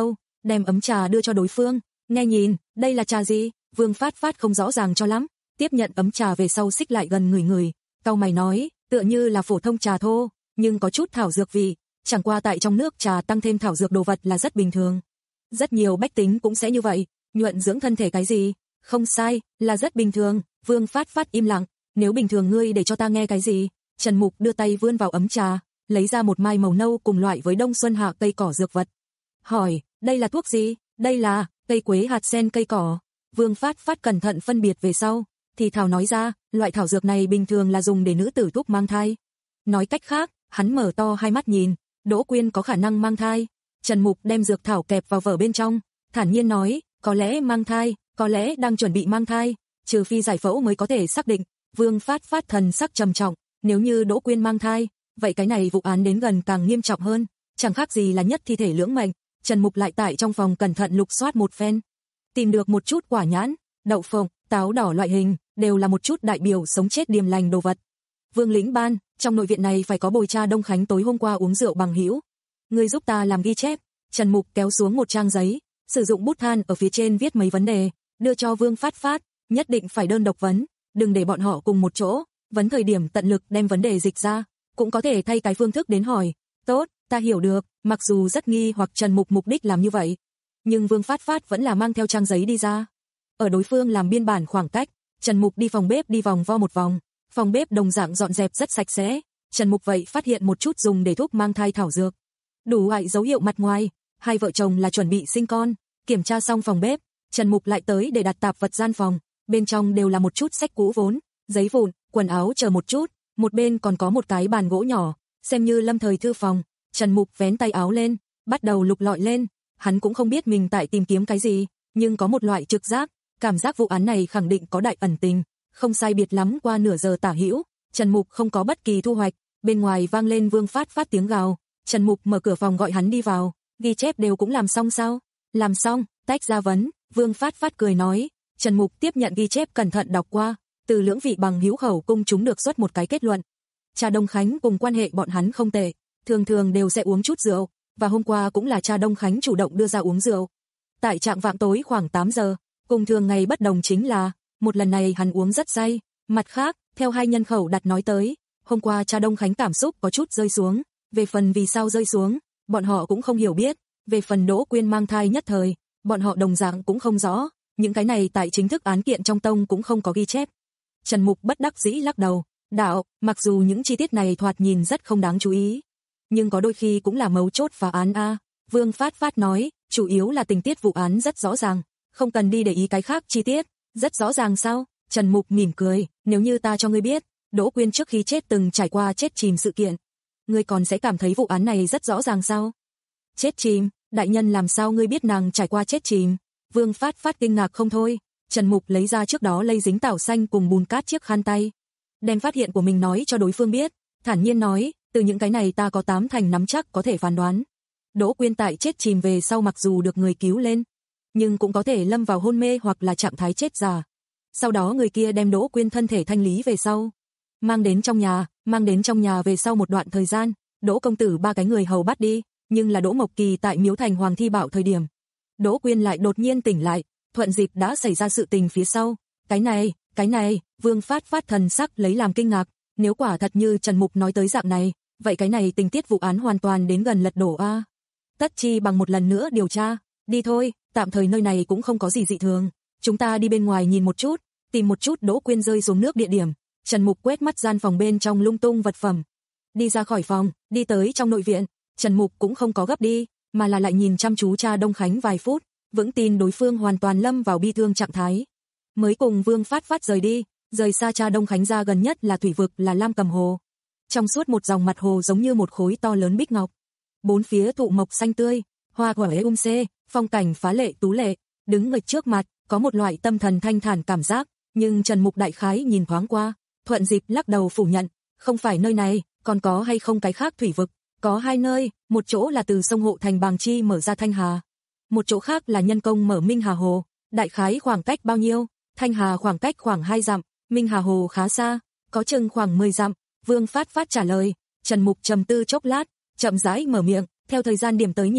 đem ấm trà đưa cho đối phương, nghe nhìn, đây là trà gì? Vương Phát Phát không rõ ràng cho lắm, tiếp nhận ấm trà về sau xích lại gần người người, cau mày nói, tựa như là phổ thông trà thô, nhưng có chút thảo dược vị, chẳng qua tại trong nước trà tăng thêm thảo dược đồ vật là rất bình thường. Rất nhiều bách tính cũng sẽ như vậy, nhuận dưỡng thân thể cái gì, không sai, là rất bình thường. Vương Phát Phát im lặng, nếu bình thường ngươi để cho ta nghe cái gì? Trần Mục đưa tay vươn vào ấm trà, lấy ra một mai màu nâu cùng loại với đông xuân hạ cây cỏ dược vật. Hỏi, đây là thuốc gì? Đây là cây quế hạt sen cây cỏ. Vương Phát Phát cẩn thận phân biệt về sau, thì thảo nói ra, loại thảo dược này bình thường là dùng để nữ tử thuốc mang thai. Nói cách khác, hắn mở to hai mắt nhìn, Đỗ Quyên có khả năng mang thai. Trần Mục đem dược thảo kẹp vào vở bên trong, thản nhiên nói, có lẽ mang thai, có lẽ đang chuẩn bị mang thai, trừ phi giải phẫu mới có thể xác định. Vương Phát Phát thần sắc trầm trọng, nếu như Đỗ Quyên mang thai, vậy cái này vụ án đến gần càng nghiêm trọng hơn, chẳng khác gì là nhất thi thể lưỡng mệnh. Trần Mục lại tại trong phòng cẩn thận lục soát một phen, tìm được một chút quả nhãn, đậu phộng, táo đỏ loại hình, đều là một chút đại biểu sống chết điềm lành đồ vật. Vương Lĩnh Ban, trong nội viện này phải có bồi cha Đông Khánh tối hôm qua uống rượu bằng hữu. Ngươi giúp ta làm ghi chép. Trần Mục kéo xuống một trang giấy, sử dụng bút than ở phía trên viết mấy vấn đề, đưa cho Vương Phát Phát, nhất định phải đơn độc vấn, đừng để bọn họ cùng một chỗ, vấn thời điểm tận lực đem vấn đề dịch ra, cũng có thể thay cái phương thức đến hỏi. Tốt, ta hiểu được, mặc dù rất nghi hoặc Trần Mục mục đích làm như vậy, nhưng Vương Phát Phát vẫn là mang theo trang giấy đi ra. Ở đối phương làm biên bản khoảng cách, Trần Mục đi phòng bếp đi vòng vo một vòng, phòng bếp đồng dạng dọn dẹp rất sạch sẽ. Trần Mục vậy phát hiện một chút dùng để thuốc mang thai thảo dược, đủ loại dấu hiệu mặt ngoài, hai vợ chồng là chuẩn bị sinh con. Kiểm tra xong phòng bếp, Trần Mục lại tới để đặt tạp vật gian phòng, bên trong đều là một chút sách cũ vốn, giấy vụn, quần áo chờ một chút, một bên còn có một cái bàn gỗ nhỏ, xem như lâm thời thư phòng. Trần Mục vén tay áo lên, bắt đầu lục lọi lên, hắn cũng không biết mình tại tìm kiếm cái gì, nhưng có một loại trực giác, cảm giác vụ án này khẳng định có đại ẩn tình. Không sai biệt lắm qua nửa giờ tả hữu, Trần Mục không có bất kỳ thu hoạch, bên ngoài vang lên Vương Phát Phát tiếng gào. Trần Mục mở cửa phòng gọi hắn đi vào, ghi chép đều cũng làm xong sao? Làm xong, tách ra vấn. Vương Phát Phát cười nói. Trần Mục tiếp nhận ghi chép cẩn thận đọc qua, từ lưỡng vị bằng hữu khẩu cung chúng được xuất một cái kết luận. Cha Đông Khánh cùng quan hệ bọn hắn không tệ, thường thường đều sẽ uống chút rượu, và hôm qua cũng là cha Đông Khánh chủ động đưa ra uống rượu. Tại trạng vạng tối khoảng tám giờ, cùng thường ngày bất đồng chính là, một lần này hắn uống rất say. Mặt khác, theo hai nhân khẩu đặt nói tới, hôm qua cha Đông Khánh cảm xúc có chút rơi xuống, về phần vì sao rơi xuống, bọn họ cũng không hiểu biết, về phần Đỗ Quyên mang thai nhất thời, bọn họ đồng dạng cũng không rõ, những cái này tại chính thức án kiện trong tông cũng không có ghi chép. Trần Mục bất đắc dĩ lắc đầu, đạo, mặc dù những chi tiết này thoạt nhìn rất không đáng chú ý, nhưng có đôi khi cũng là mấu chốt phá án a. Vương Phát Phát nói, chủ yếu là tình tiết vụ án rất rõ ràng, không cần đi để ý cái khác chi tiết. Rất rõ ràng sao? Trần Mục mỉm cười, nếu như ta cho ngươi biết, Đỗ Quyên trước khi chết từng trải qua chết chìm sự kiện, ngươi còn sẽ cảm thấy vụ án này rất rõ ràng sao? Chết chìm? Đại nhân làm sao ngươi biết nàng trải qua chết chìm? Vương Phát Phát kinh ngạc không thôi. Trần Mục lấy ra trước đó lây dính tảo xanh cùng bùn cát chiếc khăn tay, đem phát hiện của mình nói cho đối phương biết, thản nhiên nói, từ những cái này ta có tám thành nắm chắc có thể phán đoán. Đỗ Quyên tại chết chìm về sau mặc dù được người cứu lên, nhưng cũng có thể lâm vào hôn mê hoặc là trạng thái chết già. Sau đó người kia đem Đỗ Quyên thân thể thanh lý về sau, mang đến trong nhà, mang đến trong nhà về sau một đoạn thời gian, Đỗ công tử ba cái người hầu bắt đi, nhưng là Đỗ Mộc Kỳ tại Miếu Thành Hoàng thi bảo thời điểm, Đỗ Quyên lại đột nhiên tỉnh lại, thuận dịp đã xảy ra sự tình phía sau. Cái này, cái này, Vương Phát Phát thần sắc lấy làm kinh ngạc, nếu quả thật như Trần Mục nói tới dạng này, vậy cái này tình tiết vụ án hoàn toàn đến gần lật đổ a. Tất chi bằng một lần nữa điều tra, đi thôi, tạm thời nơi này cũng không có gì dị thường, chúng ta đi bên ngoài nhìn một chút, tìm một chút Đỗ Quyên rơi xuống nước địa điểm. Trần Mục quét mắt gian phòng bên trong lung tung vật phẩm, đi ra khỏi phòng, đi tới trong nội viện. Trần Mục cũng không có gấp đi, mà là lại nhìn chăm chú cha Đông Khánh vài phút, vững tin đối phương hoàn toàn lâm vào bi thương trạng thái, mới cùng Vương Phát Phát rời đi. Rời xa cha Đông Khánh ra gần nhất là thủy vực là Lam Cầm Hồ, trong suốt một dòng mặt hồ giống như một khối to lớn bích ngọc, bốn phía thụ mộc xanh tươi, hoa quả um xê, phong cảnh phá lệ tú lệ. Đứng nghịch trước mặt, có một loại tâm thần thanh thản cảm giác, nhưng Trần Mục đại khái nhìn thoáng qua, thuận dịp lắc đầu phủ nhận, không phải nơi này, còn có hay không cái khác thủy vực? Có hai nơi, một chỗ là từ sông Hộ Thành Bàng Chi mở ra Thanh Hà, một chỗ khác là nhân công mở Minh Hà Hồ. Đại khái khoảng cách bao nhiêu? Thanh Hà khoảng cách khoảng hai dặm, Minh Hà Hồ khá xa, có chừng khoảng mười dặm. Vương Phát Phát trả lời. Trần Mục trầm tư chốc lát, chậm rãi mở miệng, theo thời gian điểm tới nhìn,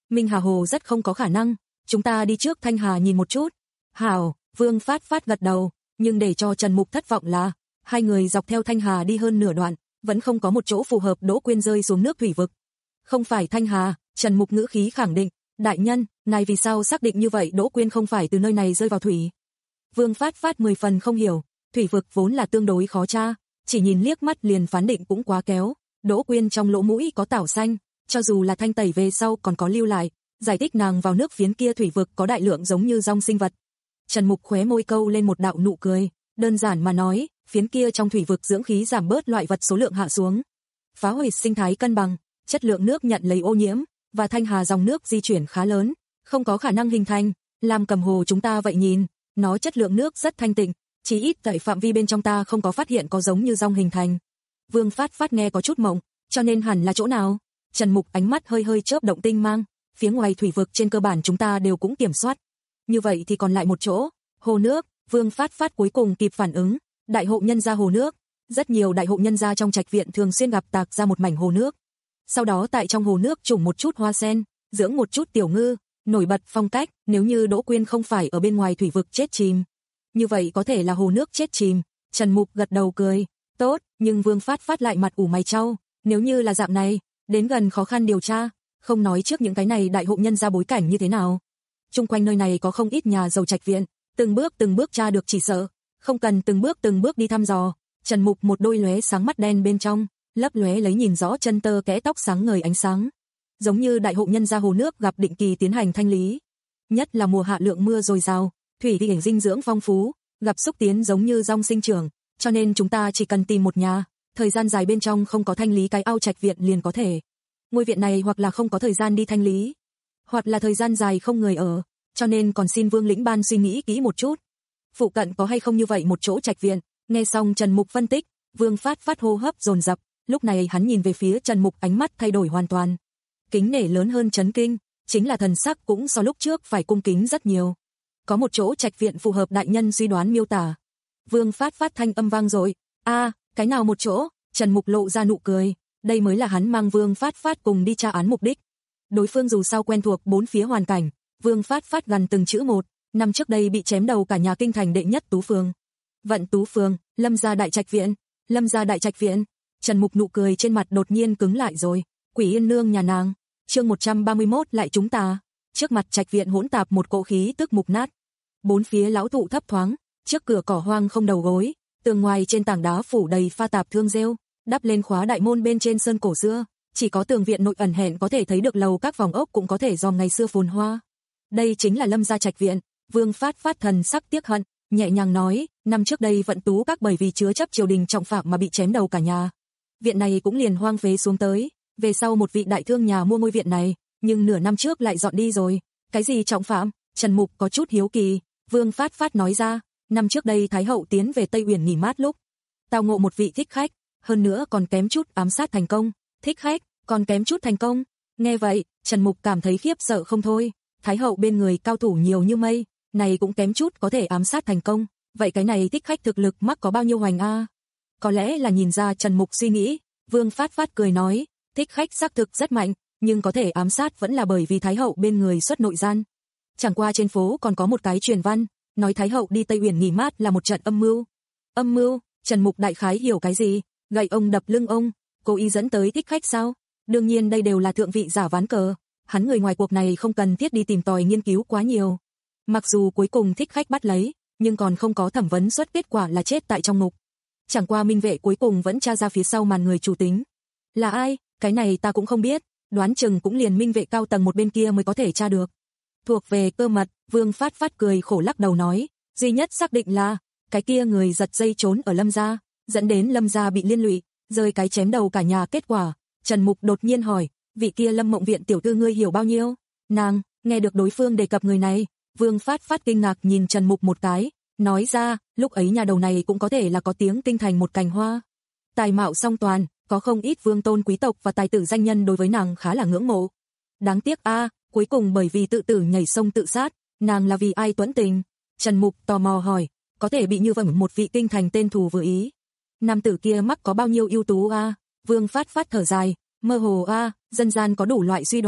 Minh Hà Hồ rất không có khả năng, chúng ta đi trước Thanh Hà nhìn một chút. Hảo, Vương Phát Phát gật đầu, nhưng để cho Trần Mục thất vọng là, hai người dọc theo Thanh Hà đi hơn nửa đoạn, vẫn không có một chỗ phù hợp Đỗ Quyên rơi xuống nước thủy vực. Không phải Thanh Hà, Trần Mục ngữ khí khẳng định, đại nhân, này vì sao xác định như vậy Đỗ Quyên không phải từ nơi này rơi vào thủy. Vương Phát Phát mười phần không hiểu, thủy vực vốn là tương đối khó tra, chỉ nhìn liếc mắt liền phán định cũng quá kéo, Đỗ Quyên trong lỗ mũi có tảo xanh, cho dù là thanh tẩy về sau còn có lưu lại, giải thích nàng vào nước phiến kia thủy vực có đại lượng giống như rong sinh vật. Trần Mục khóe môi câu lên một đạo nụ cười, đơn giản mà nói, phiến kia trong thủy vực dưỡng khí giảm bớt loại vật số lượng hạ xuống, phá hủy sinh thái cân bằng, chất lượng nước nhận lấy ô nhiễm, và Thanh Hà dòng nước di chuyển khá lớn, không có khả năng hình thành, làm Cầm Hồ chúng ta vậy nhìn, nó chất lượng nước rất thanh tịnh, chỉ ít tại phạm vi bên trong ta không có phát hiện có giống như rong hình thành. Vương Phát Phát nghe có chút mộng, cho nên hẳn là chỗ nào? Trần Mục ánh mắt hơi hơi chớp động tinh mang, phía ngoài thủy vực trên cơ bản chúng ta đều cũng kiểm soát. Như vậy thì còn lại một chỗ, hồ nước. Vương Phát Phát cuối cùng kịp phản ứng, đại hộ nhân gia hồ nước. Rất nhiều đại hộ nhân gia trong trạch viện thường xuyên gặp tạc ra một mảnh hồ nước. Sau đó tại trong hồ nước trồng một chút hoa sen, dưỡng một chút tiểu ngư, nổi bật phong cách. Nếu như Đỗ Quyên không phải ở bên ngoài thủy vực chết chìm, như vậy có thể là hồ nước chết chìm. Trần Mục gật đầu cười, tốt, nhưng Vương Phát Phát lại mặt ủ mày chau, nếu như là dạng này, đến gần khó khăn điều tra, không nói trước những cái này đại hộ nhân gia bối cảnh như thế nào. Chung quanh nơi này có không ít nhà giàu trạch viện, từng bước từng bước tra được chỉ sợ, không cần từng bước từng bước đi thăm dò. Trần Mục một đôi lóe sáng mắt đen bên trong, lấp lóe lấy nhìn rõ chân tơ kẽ tóc sáng ngời ánh sáng, giống như đại hộ nhân gia hồ nước gặp định kỳ tiến hành thanh lý. Nhất là mùa hạ lượng mưa dồi dào, thủy địa dinh dưỡng phong phú, gặp xúc tiến giống như rong sinh trưởng, cho nên chúng ta chỉ cần tìm một nhà, thời gian dài bên trong không có thanh lý cái ao trạch viện liền có thể. Ngôi viện này hoặc là không có thời gian đi thanh lý, hoặc là thời gian dài không người ở, cho nên còn xin Vương lĩnh ban suy nghĩ kỹ một chút. Phụ cận có hay không như vậy một chỗ trạch viện? Nghe xong Trần Mục phân tích, Vương Phát Phát hô hấp dồn dập, lúc này hắn nhìn về phía Trần Mục ánh mắt thay đổi hoàn toàn. Kính nể lớn hơn chấn kinh, chính là thần sắc cũng so lúc trước phải cung kính rất nhiều. Có một chỗ trạch viện phù hợp đại nhân suy đoán miêu tả. Vương Phát Phát thanh âm vang rồi, a, à, cái nào một chỗ? Trần Mục lộ ra nụ cười, đây mới là hắn mang Vương Phát Phát cùng đi tra án mục đích. Đối phương dù sao quen thuộc bốn phía hoàn cảnh, Vương Phát Phát gần từng chữ một, năm trước đây bị chém đầu cả nhà kinh thành đệ nhất Tú Phường. Vận Tú Phường, Lâm gia đại trạch viện, Lâm gia đại trạch viện. Trần Mục nụ cười trên mặt đột nhiên cứng lại rồi, Quỷ Yên nương nhà nàng. Chương một trăm ba mươi mốt lại chúng ta. Trước mặt trạch viện hỗn tạp một cỗ khí tức mục nát. Bốn phía lão thụ thấp thoáng, trước cửa cỏ hoang không đầu gối, tường ngoài trên tảng đá phủ đầy pha tạp thương rêu, đắp lên khóa đại môn bên trên sơn cổ xưa, chỉ có tường viện nội ẩn hẹn có thể thấy được lầu các vòng ốc cũng có thể dòm ngày xưa phồn hoa. Đây chính là Lâm gia trạch viện. Vương Phát Phát thần sắc tiếc hận, nhẹ nhàng nói, năm trước đây Vận Tú các bởi vì chứa chấp triều đình trọng phạm mà bị chém đầu cả nhà. Viện này cũng liền hoang phế xuống tới, về sau một vị đại thương nhà mua ngôi viện này, nhưng nửa năm trước lại dọn đi rồi. Cái gì trọng phạm? Trần Mục có chút hiếu kỳ. Vương Phát Phát nói ra, năm trước đây Thái hậu tiến về Tây Uyển nghỉ mát lúc, tao ngộ một vị thích khách, hơn nữa còn kém chút ám sát thành công. Thích khách, còn kém chút thành công. Nghe vậy, Trần Mục cảm thấy khiếp sợ không thôi. Thái hậu bên người cao thủ nhiều như mây, này cũng kém chút có thể ám sát thành công. Vậy cái này thích khách thực lực mắc có bao nhiêu hoành a? À? Có lẽ là nhìn ra Trần Mục suy nghĩ, Vương Phát Phát cười nói, thích khách xác thực rất mạnh, nhưng có thể ám sát vẫn là bởi vì Thái hậu bên người xuất nội gian. Chẳng qua trên phố còn có một cái truyền văn, nói Thái hậu đi Tây Uyển nghỉ mát là một trận âm mưu. Âm mưu? Trần Mục đại khái hiểu cái gì? Gậy ông đập lưng ông, cố ý dẫn tới thích khách sao? Đương nhiên đây đều là thượng vị giả ván cờ, hắn người ngoài cuộc này không cần thiết đi tìm tòi nghiên cứu quá nhiều. Mặc dù cuối cùng thích khách bắt lấy, nhưng còn không có thẩm vấn xuất kết quả là chết tại trong ngục. Chẳng qua minh vệ cuối cùng vẫn tra ra phía sau màn người chủ tính. Là ai? Cái này ta cũng không biết, đoán chừng cũng liền minh vệ cao tầng một bên kia mới có thể tra được. Thuộc về cơ mật, Vương Phát Phát cười khổ lắc đầu nói, duy nhất xác định là, cái kia người giật dây trốn ở Lâm gia, dẫn đến Lâm gia bị liên lụy, rơi cái chém đầu cả nhà kết quả. Trần Mục đột nhiên hỏi, vị kia Lâm Mộng viện tiểu thư ngươi hiểu bao nhiêu? Nàng, nghe được đối phương đề cập người này, Vương Phát Phát kinh ngạc nhìn Trần Mục một cái, nói ra, lúc ấy nhà đầu này cũng có thể là có tiếng kinh thành một cành hoa. Tài mạo song toàn, có không ít vương tôn quý tộc và tài tử danh nhân đối với nàng khá là ngưỡng mộ. Đáng tiếc a, à, cuối cùng bởi vì tự tử nhảy sông tự sát, nàng là vì ai tuẫn tình? Trần Mục tò mò hỏi, có thể bị như vậy một vị kinh thành tên thù vừa ý. Nam tử kia mắc có bao nhiêu ưu tú a? À? Vương Phát Phát thở dài, mơ hồ a, à, dân gian có đủ loại suy đoán,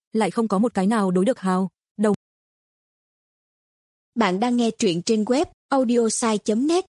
lại không có một cái nào đối được hào. Đầu.
Bạn đang nghe truyện trên web audiosai chấm net.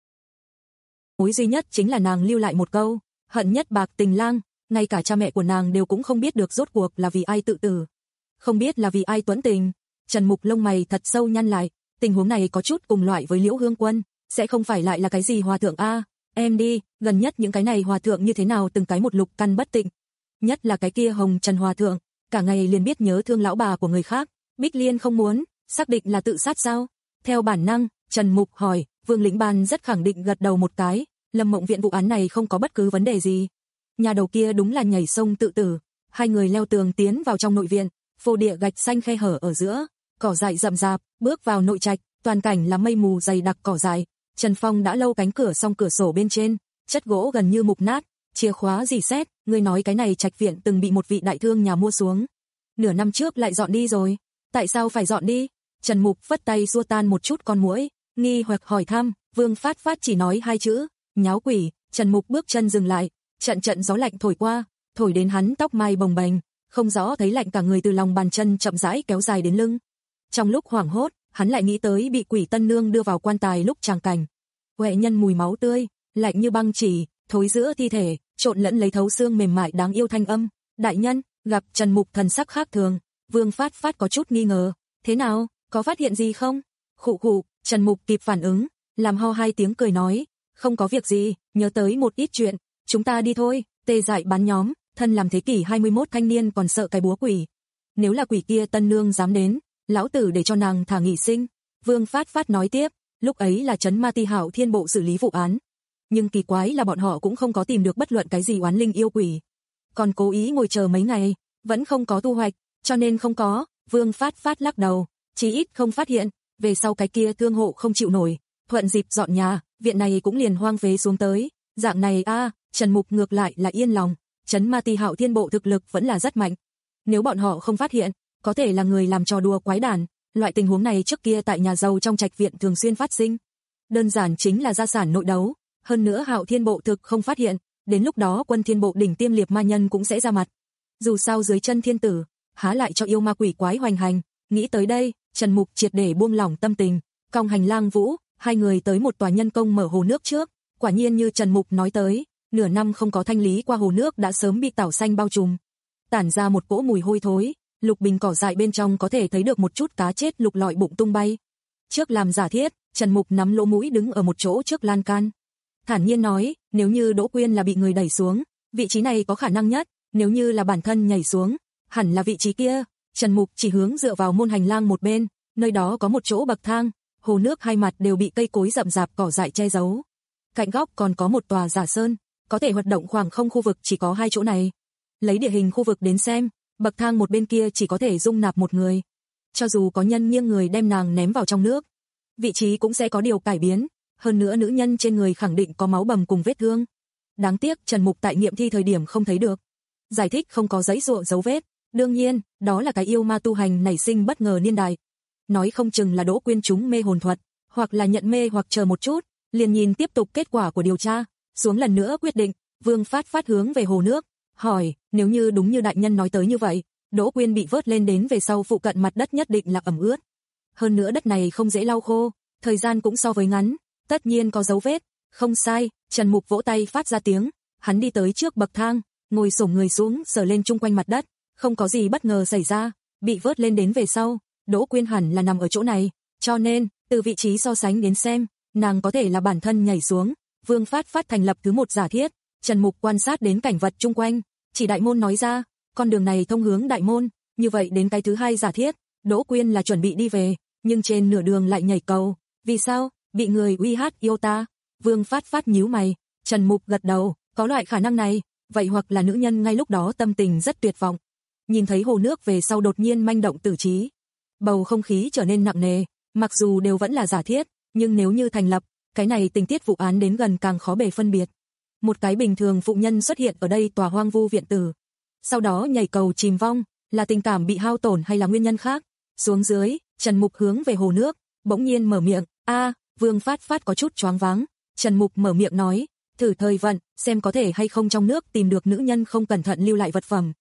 Mối duy nhất chính là nàng lưu lại một câu, hận nhất bạc tình lang, ngay cả cha mẹ của nàng đều cũng không biết được rốt cuộc là vì ai tự tử. Không biết là vì ai tuẫn tình. Trần Mục lông mày thật sâu nhăn lại, tình huống này có chút cùng loại với Liễu Hương Quân, sẽ không phải lại là cái gì hòa thượng a? Em đi, gần nhất những cái này hòa thượng như thế nào từng cái một lục căn bất tịnh. Nhất là cái kia Hồng Trần hòa thượng, cả ngày liền biết nhớ thương lão bà của người khác, Bích Liên không muốn, xác định là tự sát sao? Theo bản năng, Trần Mục hỏi, Vương Lĩnh Ban rất khẳng định gật đầu một cái, Lâm Mộng Viện vụ án này không có bất cứ vấn đề gì. Nhà đầu kia đúng là nhảy sông tự tử. Hai người leo tường tiến vào trong nội viện, phô địa gạch xanh khe hở ở giữa, cỏ dại rậm rạp, bước vào nội trạch, toàn cảnh là mây mù dày đặc cỏ dại. Trần Phong đã lâu cánh cửa song cửa sổ bên trên, chất gỗ gần như mục nát, chìa khóa rỉ sét, người nói cái này trạch viện từng bị một vị đại thương nhà mua xuống. Nửa năm trước lại dọn đi rồi, tại sao phải dọn đi? Trần Mục vất tay xua tan một chút con muỗi, nghi hoặc hỏi thăm, Vương Phát Phát chỉ nói hai chữ, nháo quỷ. Trần Mục bước chân dừng lại, trận trận gió lạnh thổi qua, thổi đến hắn tóc mai bồng bềnh, không rõ thấy lạnh cả người từ lòng bàn chân chậm rãi kéo dài đến lưng. Trong lúc hoảng hốt, hắn lại nghĩ tới bị quỷ tân nương đưa vào quan tài lúc tràng cảnh. Huệ nhân mùi máu tươi, lạnh như băng chỉ, thối giữa thi thể, trộn lẫn lấy thấu xương mềm mại đáng yêu thanh âm. Đại nhân, gặp Trần Mục thần sắc khác thường, Vương Phát Phát có chút nghi ngờ, thế nào, có phát hiện gì không? Khụ khụ, Trần Mục kịp phản ứng, làm ho hai tiếng cười nói, không có việc gì, nhớ tới một ít chuyện, chúng ta đi thôi. Tê dại bán nhóm, thân làm thế kỷ hai mươi mốt thanh niên còn sợ cái búa quỷ. Nếu là quỷ kia tân nương dám đến, lão tử để cho nàng thả nghỉ sinh. Vương Phát Phát nói tiếp, lúc ấy là trấn Ma Ti Hạo Thiên Bộ xử lý vụ án. Nhưng kỳ quái là bọn họ cũng không có tìm được bất luận cái gì oán linh yêu quỷ. Còn cố ý ngồi chờ mấy ngày, vẫn không có thu hoạch, cho nên không có. Vương Phát Phát lắc đầu, chí ít không phát hiện, về sau cái kia thương hộ không chịu nổi, thuận dịp dọn nhà, viện này cũng liền hoang phế xuống tới. Dạng này a, à, Trần Mục ngược lại là yên lòng, trấn Ma Ti Hạo Thiên Bộ thực lực vẫn là rất mạnh. Nếu bọn họ không phát hiện, có thể là người làm trò đùa quái đản, loại tình huống này trước kia tại nhà giàu trong trạch viện thường xuyên phát sinh. Đơn giản chính là gia sản nội đấu, hơn nữa Hạo Thiên Bộ thực không phát hiện, đến lúc đó Quân Thiên Bộ đỉnh tiêm liệt ma nhân cũng sẽ ra mặt. Dù sao dưới chân thiên tử, há lại cho yêu ma quỷ quái hoành hành. Nghĩ tới đây, Trần Mục triệt để buông lỏng tâm tình, cong hành lang vũ, hai người tới một tòa nhân công mở hồ nước trước. Quả nhiên như Trần Mục nói tới, nửa năm không có thanh lý qua hồ nước đã sớm bị tảo xanh bao trùm, tản ra một cỗ mùi hôi thối, lục bình cỏ dại bên trong có thể thấy được một chút cá chết lục lọi bụng tung bay. Trước làm giả thiết, Trần Mục nắm lỗ mũi đứng ở một chỗ trước lan can. Thản nhiên nói, nếu như Đỗ Quyên là bị người đẩy xuống, vị trí này có khả năng nhất, nếu như là bản thân nhảy xuống, hẳn là vị trí kia. Trần Mục chỉ hướng dựa vào môn hành lang một bên, nơi đó có một chỗ bậc thang, hồ nước hai mặt đều bị cây cối rậm rạp cỏ dại che giấu. Cạnh góc còn có một tòa giả sơn, có thể hoạt động khoảng không khu vực chỉ có hai chỗ này. Lấy địa hình khu vực đến xem, bậc thang một bên kia chỉ có thể dung nạp một người. Cho dù có nhân nghiêng người đem nàng ném vào trong nước, vị trí cũng sẽ có điều cải biến, hơn nữa nữ nhân trên người khẳng định có máu bầm cùng vết thương. Đáng tiếc Trần Mục tại nghiệm thi thời điểm không thấy được. Giải thích không có giấy ruộng dấu vết, đương nhiên, đó là cái yêu ma tu hành nảy sinh bất ngờ niên đại. Nói không chừng là Đỗ Quyên chúng mê hồn thuật, hoặc là nhận mê hoặc chờ một chút, liền nhìn tiếp tục kết quả của điều tra, xuống lần nữa quyết định. Vương Phát Phát hướng về hồ nước, hỏi, nếu như đúng như đại nhân nói tới như vậy, Đỗ Quyên bị vớt lên đến về sau phụ cận mặt đất nhất định là ẩm ướt. Hơn nữa đất này không dễ lau khô, thời gian cũng so với ngắn, tất nhiên có dấu vết. Không sai, Trần Mục vỗ tay phát ra tiếng, hắn đi tới trước bậc thang, ngồi xổm người xuống sờ lên chung quanh mặt đất, không có gì bất ngờ xảy ra, bị vớt lên đến về sau, Đỗ Quyên hẳn là nằm ở chỗ này, cho nên, từ vị trí so sánh đến xem, nàng có thể là bản thân nhảy xuống. Vương Phát Phát thành lập thứ một giả thiết, Trần Mục quan sát đến cảnh vật chung quanh, chỉ đại môn nói ra, con đường này thông hướng đại môn, như vậy đến cái thứ hai giả thiết, Đỗ Quyên là chuẩn bị đi về, nhưng trên nửa đường lại nhảy cầu, vì sao, bị người uy hát yêu ta. Vương Phát Phát nhíu mày, Trần Mục gật đầu, có loại khả năng này, vậy hoặc là nữ nhân ngay lúc đó tâm tình rất tuyệt vọng. Nhìn thấy hồ nước về sau đột nhiên manh động tử trí. Bầu không khí trở nên nặng nề, mặc dù đều vẫn là giả thiết, nhưng nếu như thành lập, cái này tình tiết vụ án đến gần càng khó bề phân biệt. Một cái bình thường phụ nhân xuất hiện ở đây tòa hoang vu viện tử, sau đó nhảy cầu chìm vong, là tình cảm bị hao tổn hay là nguyên nhân khác. Xuống dưới, Trần Mục hướng về hồ nước, bỗng nhiên mở miệng, a, Vương Phát Phát có chút choáng váng. Trần Mục mở miệng nói, thử thời vận, xem có thể hay không trong nước tìm được nữ nhân không cẩn thận lưu lại vật phẩm.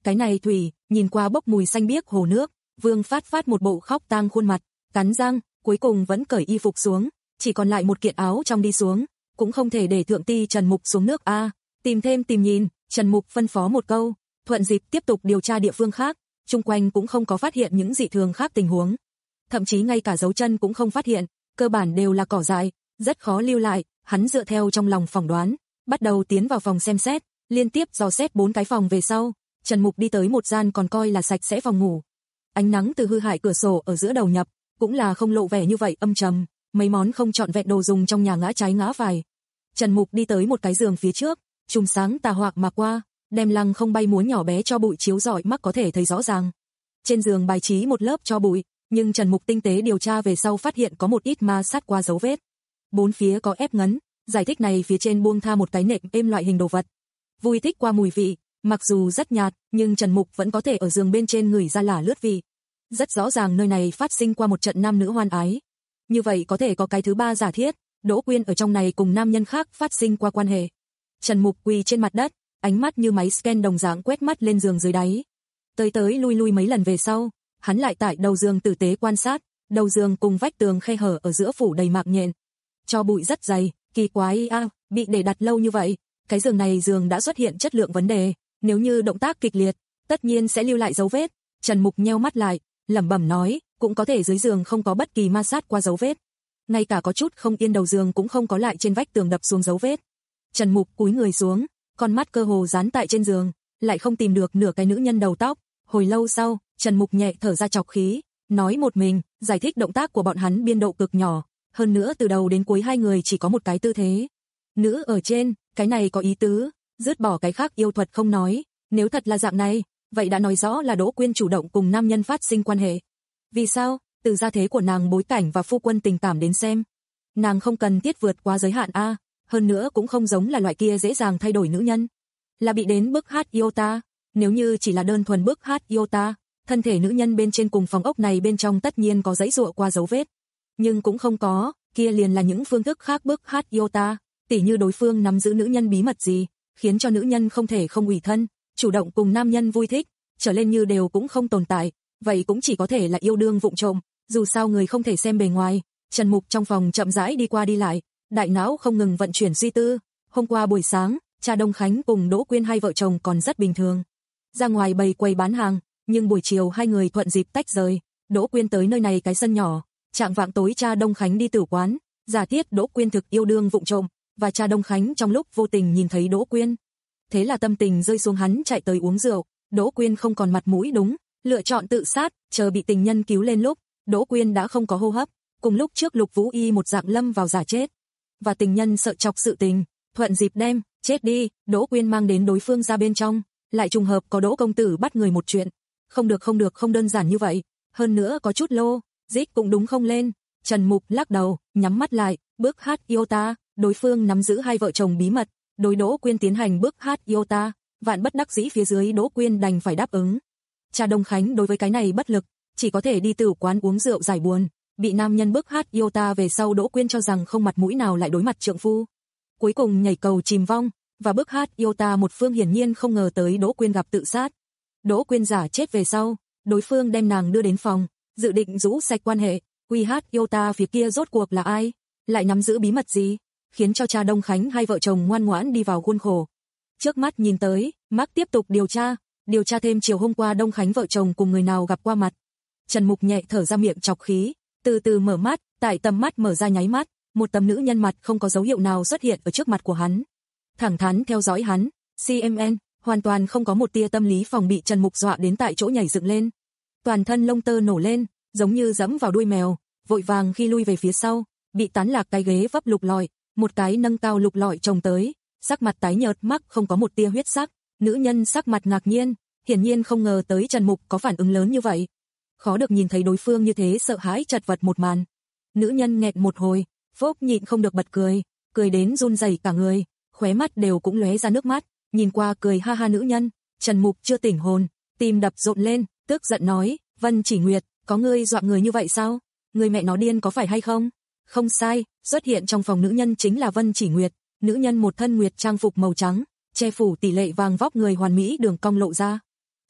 Cái này thủy, nhìn qua bốc mùi xanh biếc hồ nước, Vương Phát Phát một bộ khóc tang khuôn mặt, cắn răng, cuối cùng vẫn cởi y phục xuống, chỉ còn lại một kiện áo trong đi xuống, cũng không thể để thượng ti Trần Mục xuống nước a. À, tìm thêm tìm nhìn, Trần Mục phân phó một câu, thuận dịp tiếp tục điều tra địa phương khác, chung quanh cũng không có phát hiện những dị thường khác tình huống. Thậm chí ngay cả dấu chân cũng không phát hiện, cơ bản đều là cỏ dại, rất khó lưu lại, hắn dựa theo trong lòng phỏng đoán, bắt đầu tiến vào phòng xem xét, liên tiếp dò xét bốn cái phòng về sau, Trần Mục đi tới một gian còn coi là sạch sẽ phòng ngủ. Ánh nắng từ hư hại cửa sổ ở giữa đầu nhập, cũng là không lộ vẻ như vậy âm trầm, mấy món không trọn vẹn đồ dùng trong nhà ngã trái ngã phải. Trần Mục đi tới một cái giường phía trước, chùm sáng tà hoặc mà qua, đem lăng không bay múa nhỏ bé cho bụi chiếu rọi mắt có thể thấy rõ ràng. Trên giường bài trí một lớp cho bụi, nhưng Trần Mục tinh tế điều tra về sau phát hiện có một ít ma sát qua dấu vết. Bốn phía có ép ngấn, giải thích này phía trên buông tha một cái nệm êm loại hình đồ vật. Vui thích qua mùi vị, mặc dù rất nhạt, nhưng Trần Mục vẫn có thể ở giường bên trên ngửi ra lả lướt vị. Rất rõ ràng nơi này phát sinh qua một trận nam nữ hoan ái. Như vậy có thể có cái thứ ba giả thiết, Đỗ Quyên ở trong này cùng nam nhân khác phát sinh qua quan hệ. Trần Mục quỳ trên mặt đất, ánh mắt như máy scan đồng dạng quét mắt lên giường dưới đáy. Tới tới lui lui mấy lần về sau, hắn lại tại đầu giường tử tế quan sát, đầu giường cùng vách tường khe hở ở giữa phủ đầy mạng nhện. Cho bụi rất dày, kỳ quái a, à, bị để đặt lâu như vậy, cái giường này giường đã xuất hiện chất lượng vấn đề, nếu như động tác kịch liệt, tất nhiên sẽ lưu lại dấu vết. Trần Mục nheo mắt lại, lẩm bẩm nói, cũng có thể dưới giường không có bất kỳ ma sát qua dấu vết. Ngay cả có chút không yên đầu giường cũng không có lại trên vách tường đập xuống dấu vết. Trần Mục cúi người xuống, con mắt cơ hồ dán tại trên giường, lại không tìm được nửa cái nữ nhân đầu tóc. Hồi lâu sau, Trần Mục nhẹ thở ra chọc khí, nói một mình, giải thích động tác của bọn hắn biên độ cực nhỏ, hơn nữa từ đầu đến cuối hai người chỉ có một cái tư thế. Nữ ở trên, cái này có ý tứ, dứt bỏ cái khác yêu thuật không nói, nếu thật là dạng này, vậy đã nói rõ là Đỗ Quyên chủ động cùng nam nhân phát sinh quan hệ. Vì sao? Từ gia thế của nàng, bối cảnh và phu quân tình cảm đến xem, nàng không cần thiết vượt qua giới hạn a, hơn nữa cũng không giống là loại kia dễ dàng thay đổi nữ nhân. Là bị đến bức hát yêu ta, nếu như chỉ là đơn thuần bức hát yêu ta, thân thể nữ nhân bên trên cùng phòng ốc này bên trong tất nhiên có dãy dụa qua dấu vết. Nhưng cũng không có, kia liền là những phương thức khác bức hát yêu ta, tỉ như đối phương nắm giữ nữ nhân bí mật gì, khiến cho nữ nhân không thể không ủy thân, chủ động cùng nam nhân vui thích, trở lên như đều cũng không tồn tại, vậy cũng chỉ có thể là yêu đương vụng trộm, dù sao người không thể xem bề ngoài. Trần Mục trong phòng chậm rãi đi qua đi lại, đại não không ngừng vận chuyển suy tư. Hôm qua buổi sáng, cha Đông Khánh cùng Đỗ Quyên hai vợ chồng còn rất bình thường, ra ngoài bày quầy bán hàng, nhưng buổi chiều hai người thuận dịp tách rời. Đỗ Quyên tới nơi này cái sân nhỏ, trạng vạng tối cha Đông Khánh đi tử quán, giả thiết Đỗ Quyên thực yêu đương vụng trộm, và cha Đông Khánh trong lúc vô tình nhìn thấy Đỗ Quyên. Thế là tâm tình rơi xuống, hắn chạy tới uống rượu, Đỗ Quyên không còn mặt mũi đúng, lựa chọn tự sát, chờ bị tình nhân cứu lên lúc, Đỗ Quyên đã không có hô hấp, cùng lúc trước Lục Vũ Y một dạng lâm vào giả chết. Và tình nhân sợ chọc sự tình, thuận dịp đem chết đi, Đỗ Quyên mang đến đối phương ra bên trong, lại trùng hợp có Đỗ công tử bắt người một chuyện. Không được không được không đơn giản như vậy, hơn nữa có chút lô, dích cũng đúng không lên. Trần Mục lắc đầu, nhắm mắt lại, bước hát yêu ta, đối phương nắm giữ hai vợ chồng bí mật, đối Đỗ Quyên tiến hành bước hát yêu ta, vạn bất đắc dĩ phía dưới Đỗ Quyên đành phải đáp ứng. Cha Đông Khánh đối với cái này bất lực, chỉ có thể đi tử quán uống rượu giải buồn, bị nam nhân bước hát yêu ta về sau Đỗ Quyên cho rằng không mặt mũi nào lại đối mặt trượng phu. Cuối cùng nhảy cầu chìm vong, và bước hát yêu ta một phương hiển nhiên không ngờ tới Đỗ Quyên gặp tự sát. Đỗ Quyên giả chết về sau, đối phương đem nàng đưa đến phòng, dự định rũ sạch quan hệ, quy hát yêu ta phía kia rốt cuộc là ai, lại nắm giữ bí mật gì, khiến cho cha Đông Khánh hai vợ chồng ngoan ngoãn đi vào khuôn khổ. Trước mắt nhìn tới, Mark tiếp tục điều tra, điều tra thêm chiều hôm qua Đông Khánh vợ chồng cùng người nào gặp qua mặt. Trần Mục nhẹ thở ra miệng chọc khí, từ từ mở mắt, tại tầm mắt mở ra nháy mắt, một tấm nữ nhân mặt không có dấu hiệu nào xuất hiện ở trước mặt của hắn. Thẳng thắn theo dõi hắn, xê em en, hoàn toàn không có một tia tâm lý phòng bị. Trần Mục dọa đến tại chỗ nhảy dựng lên. Toàn thân lông tơ nổ lên, giống như dẫm vào đuôi mèo, vội vàng khi lui về phía sau, bị tán lạc cái ghế vấp lục lọi, một cái nâng cao lục lọi chồng tới, sắc mặt tái nhợt mắc không có một tia huyết sắc, nữ nhân sắc mặt ngạc nhiên, hiển nhiên không ngờ tới Trần Mục có phản ứng lớn như vậy. Khó được nhìn thấy đối phương như thế sợ hãi chật vật một màn. Nữ nhân nghẹn một hồi, phốc nhịn không được bật cười, cười đến run rẩy cả người, khóe mắt đều cũng lóe ra nước mắt, nhìn qua cười ha ha nữ nhân, Trần Mục chưa tỉnh hồn, tim đập rộn lên, tức giận nói, Vân Chỉ Nguyệt, có ngươi dọa người như vậy sao? Người mẹ nó điên có phải hay không? Không sai, xuất hiện trong phòng nữ nhân chính là Vân Chỉ Nguyệt, nữ nhân một thân nguyệt trang phục màu trắng, che phủ tỷ lệ vàng vóc người hoàn mỹ đường cong lộ ra.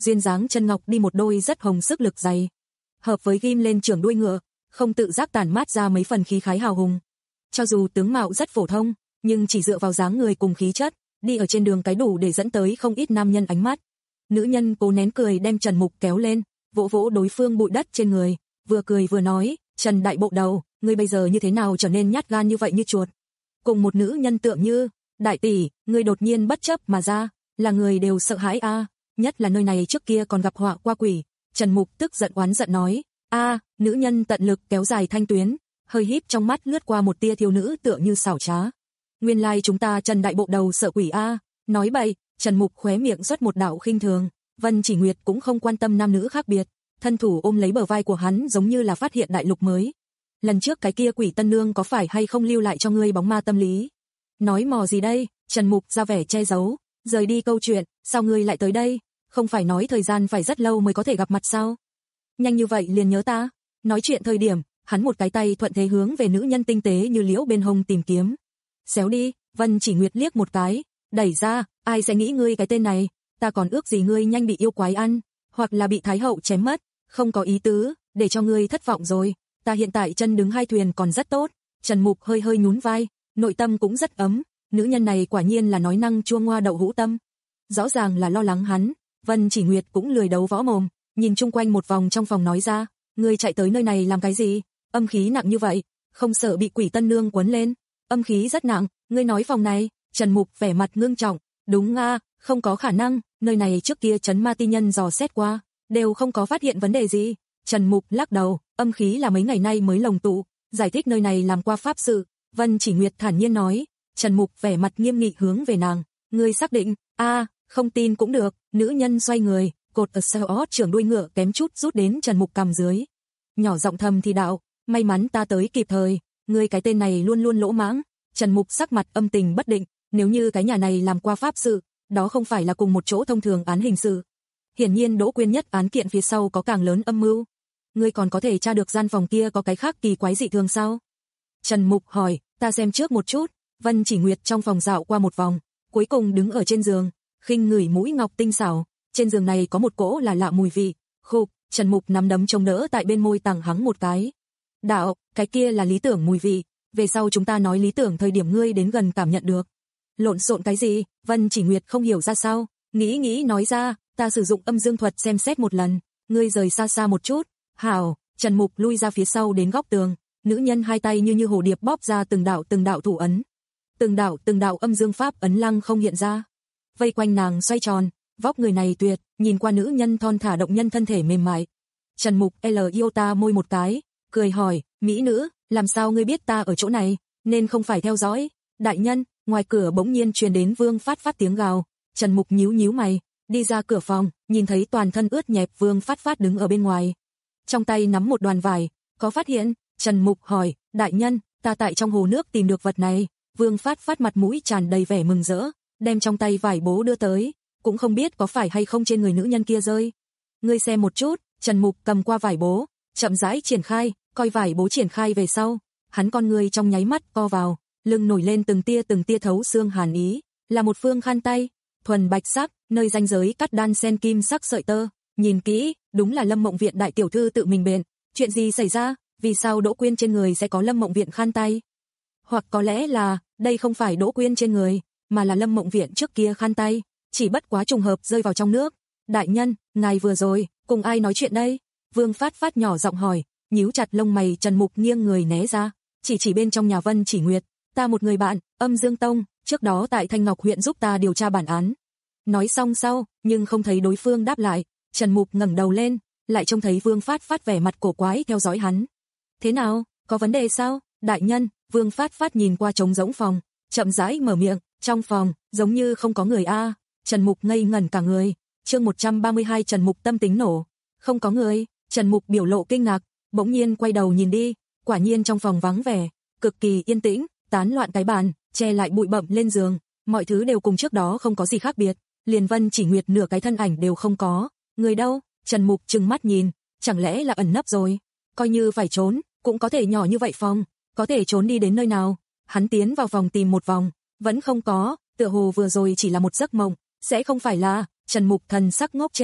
duyên dáng chân ngọc đi một đôi rất hồng sức lực dày. Hợp với ghim lên trưởng đuôi ngựa, không tự giác tản mát ra mấy phần khí khái hào hùng. Cho dù tướng mạo rất phổ thông, nhưng chỉ dựa vào dáng người cùng khí chất, đi ở trên đường cái đủ để dẫn tới không ít nam nhân ánh mắt. Nữ nhân cố nén cười đem Trần Mục kéo lên, vỗ vỗ đối phương bụi đất trên người, vừa cười vừa nói, Trần đại bộ đầu, ngươi bây giờ như thế nào trở nên nhát gan như vậy như chuột. Cùng một nữ nhân tượng như, đại tỷ, ngươi đột nhiên bất chấp mà ra, là người đều sợ hãi a, à. Nhất là nơi này trước kia còn gặp họa qua quỷ. Trần Mục tức giận oán giận nói, a, à, nữ nhân tận lực kéo dài thanh tuyến, hơi híp trong mắt lướt qua một tia thiếu nữ tựa như xảo trá. Nguyên lai like chúng ta Trần đại bộ đầu sợ quỷ a, à. Nói bậy. Trần Mục khóe miệng xuất một đạo khinh thường, Vân Chỉ Nguyệt cũng không quan tâm nam nữ khác biệt, thân thủ ôm lấy bờ vai của hắn giống như là phát hiện đại lục mới. Lần trước cái kia quỷ tân nương có phải hay không lưu lại cho ngươi bóng ma tâm lý? Nói mò gì đây? Trần Mục ra vẻ che giấu, rời đi câu chuyện, sao ngươi lại tới đây? Không phải nói thời gian phải rất lâu mới có thể gặp mặt sao? Nhanh như vậy liền nhớ ta? Nói chuyện thời điểm, hắn một cái tay thuận thế hướng về nữ nhân tinh tế như liễu bên hông tìm kiếm. Xéo đi, Vân Chỉ Nguyệt liếc một cái, đẩy ra, ai sẽ nghĩ ngươi cái tên này, ta còn ước gì ngươi nhanh bị yêu quái ăn, hoặc là bị thái hậu chém mất, không có ý tứ, để cho ngươi thất vọng rồi, ta hiện tại chân đứng hai thuyền còn rất tốt. Trần Mục hơi hơi nhún vai, nội tâm cũng rất ấm, nữ nhân này quả nhiên là nói năng chua ngoa đậu hũ tâm. Rõ ràng là lo lắng hắn, Vân Chỉ Nguyệt cũng lười đấu võ mồm, nhìn chung quanh một vòng trong phòng nói ra, ngươi chạy tới nơi này làm cái gì, âm khí nặng như vậy, không sợ bị quỷ tân nương quấn lên, âm khí rất nặng, ngươi nói phòng này. Trần Mục vẻ mặt ngưng trọng, đúng a, à, không có khả năng, nơi này trước kia trấn ma ti nhân dò xét qua, đều không có phát hiện vấn đề gì. Trần Mục lắc đầu, âm khí là mấy ngày nay mới lồng tụ, giải thích nơi này làm qua pháp sự. Vân Chỉ Nguyệt thản nhiên nói. Trần Mục vẻ mặt nghiêm nghị hướng về nàng, ngươi xác định? A, à, không tin cũng được. Nữ nhân xoay người, cột ở sau trưởng đuôi ngựa kém chút rút đến Trần Mục cằm dưới. Nhỏ giọng thầm thì đạo, may mắn ta tới kịp thời, ngươi cái tên này luôn luôn lỗ mãng. Trần Mục sắc mặt âm tình bất định, nếu như cái nhà này làm qua pháp sự, đó không phải là cùng một chỗ thông thường án hình sự. Hiển nhiên Đỗ Quyên nhất án kiện phía sau có càng lớn âm mưu. Ngươi còn có thể tra được gian phòng kia có cái khác kỳ quái dị thường sao? Trần Mục hỏi, ta xem trước một chút. Vân Chỉ Nguyệt trong phòng dạo qua một vòng, cuối cùng đứng ở trên giường, khinh ngửi mũi ngọc tinh xảo. Trên giường này có một cỗ là lạ mùi vị. Khục, Trần Mục nắm đấm chống đỡ tại bên môi tằng hắng một cái. Đạo, cái kia là lý tưởng mùi vị, về sau chúng ta nói lý tưởng thời điểm ngươi đến gần cảm nhận được. Lộn xộn cái gì? Vân Chỉ Nguyệt không hiểu ra sao, nghĩ nghĩ nói ra, ta sử dụng âm dương thuật xem xét một lần, ngươi rời xa xa một chút. Hảo. Trần Mục lui ra phía sau đến góc tường, nữ nhân hai tay như như hồ điệp bóp ra từng đạo từng đạo thủ ấn. Từng đạo từng đạo âm dương pháp ấn lăng không hiện ra, vây quanh nàng xoay tròn, vóc người này tuyệt, nhìn qua nữ nhân thon thả động nhân thân thể mềm mại. Trần Mục L yêu ta môi một cái, cười hỏi, mỹ nữ, làm sao ngươi biết ta ở chỗ này, nên không phải theo dõi. Đại nhân, ngoài cửa bỗng nhiên truyền đến Vương Phát Phát tiếng gào. Trần Mục nhíu nhíu mày, đi ra cửa phòng, nhìn thấy toàn thân ướt nhẹp Vương Phát Phát đứng ở bên ngoài, trong tay nắm một đoàn vải. Có phát hiện? Trần Mục hỏi, đại nhân, ta tại trong hồ nước tìm được vật này. Vương Phát Phát mặt mũi tràn đầy vẻ mừng rỡ, đem trong tay vải bố đưa tới, cũng không biết có phải hay không trên người nữ nhân kia rơi. Ngươi xem một chút. Trần Mục cầm qua vải bố, chậm rãi triển khai, coi vải bố triển khai về sau, hắn con người trong nháy mắt co vào, lưng nổi lên từng tia từng tia thấu xương hàn ý, là một phương khăn tay, thuần bạch sắc, nơi ranh giới cắt đan sen kim sắc sợi tơ, nhìn kỹ, đúng là Lâm Mộng Viện đại tiểu thư tự mình bện. Chuyện gì xảy ra? Vì sao Đỗ Quyên trên người sẽ có Lâm Mộng Viện khăn tay? Hoặc có lẽ là, đây không phải Đỗ Quyên trên người, mà là Lâm Mộng Viện trước kia khăn tay, chỉ bất quá trùng hợp rơi vào trong nước. Đại nhân, ngài vừa rồi cùng ai nói chuyện đây? Vương Phát Phát nhỏ giọng hỏi, nhíu chặt lông mày. Trần Mục nghiêng người né ra, chỉ chỉ bên trong nhà Vân Chỉ Nguyệt, ta một người bạn, Âm Dương Tông, trước đó tại Thanh Ngọc huyện giúp ta điều tra bản án. Nói xong sau, nhưng không thấy đối phương đáp lại, Trần Mục ngẩng đầu lên, lại trông thấy Vương Phát Phát vẻ mặt cổ quái theo dõi hắn. Thế nào, có vấn đề sao? Đại nhân. Vương Phát Phát nhìn qua trống rỗng phòng, chậm rãi mở miệng, trong phòng giống như không có người a. Trần Mục ngây ngẩn cả người. Chương một trăm ba mươi hai Trần Mục tâm tính nổ. Không có người. Trần Mục biểu lộ kinh ngạc, bỗng nhiên quay đầu nhìn đi, quả nhiên trong phòng vắng vẻ, cực kỳ yên tĩnh, tán loạn cái bàn, che lại bụi bặm lên giường, mọi thứ đều cùng trước đó không có gì khác biệt, liền Vân Chỉ Nguyệt nửa cái thân ảnh đều không có. Người đâu? Trần Mục trừng mắt nhìn, chẳng lẽ là ẩn nấp rồi? Coi như phải trốn, cũng có thể nhỏ như vậy phòng, có thể trốn đi đến nơi nào? Hắn tiến vào phòng tìm một vòng, vẫn không có, tựa hồ vừa rồi chỉ là một giấc mộng, sẽ không phải là. Trần Mục thần sắc ngốc trệ,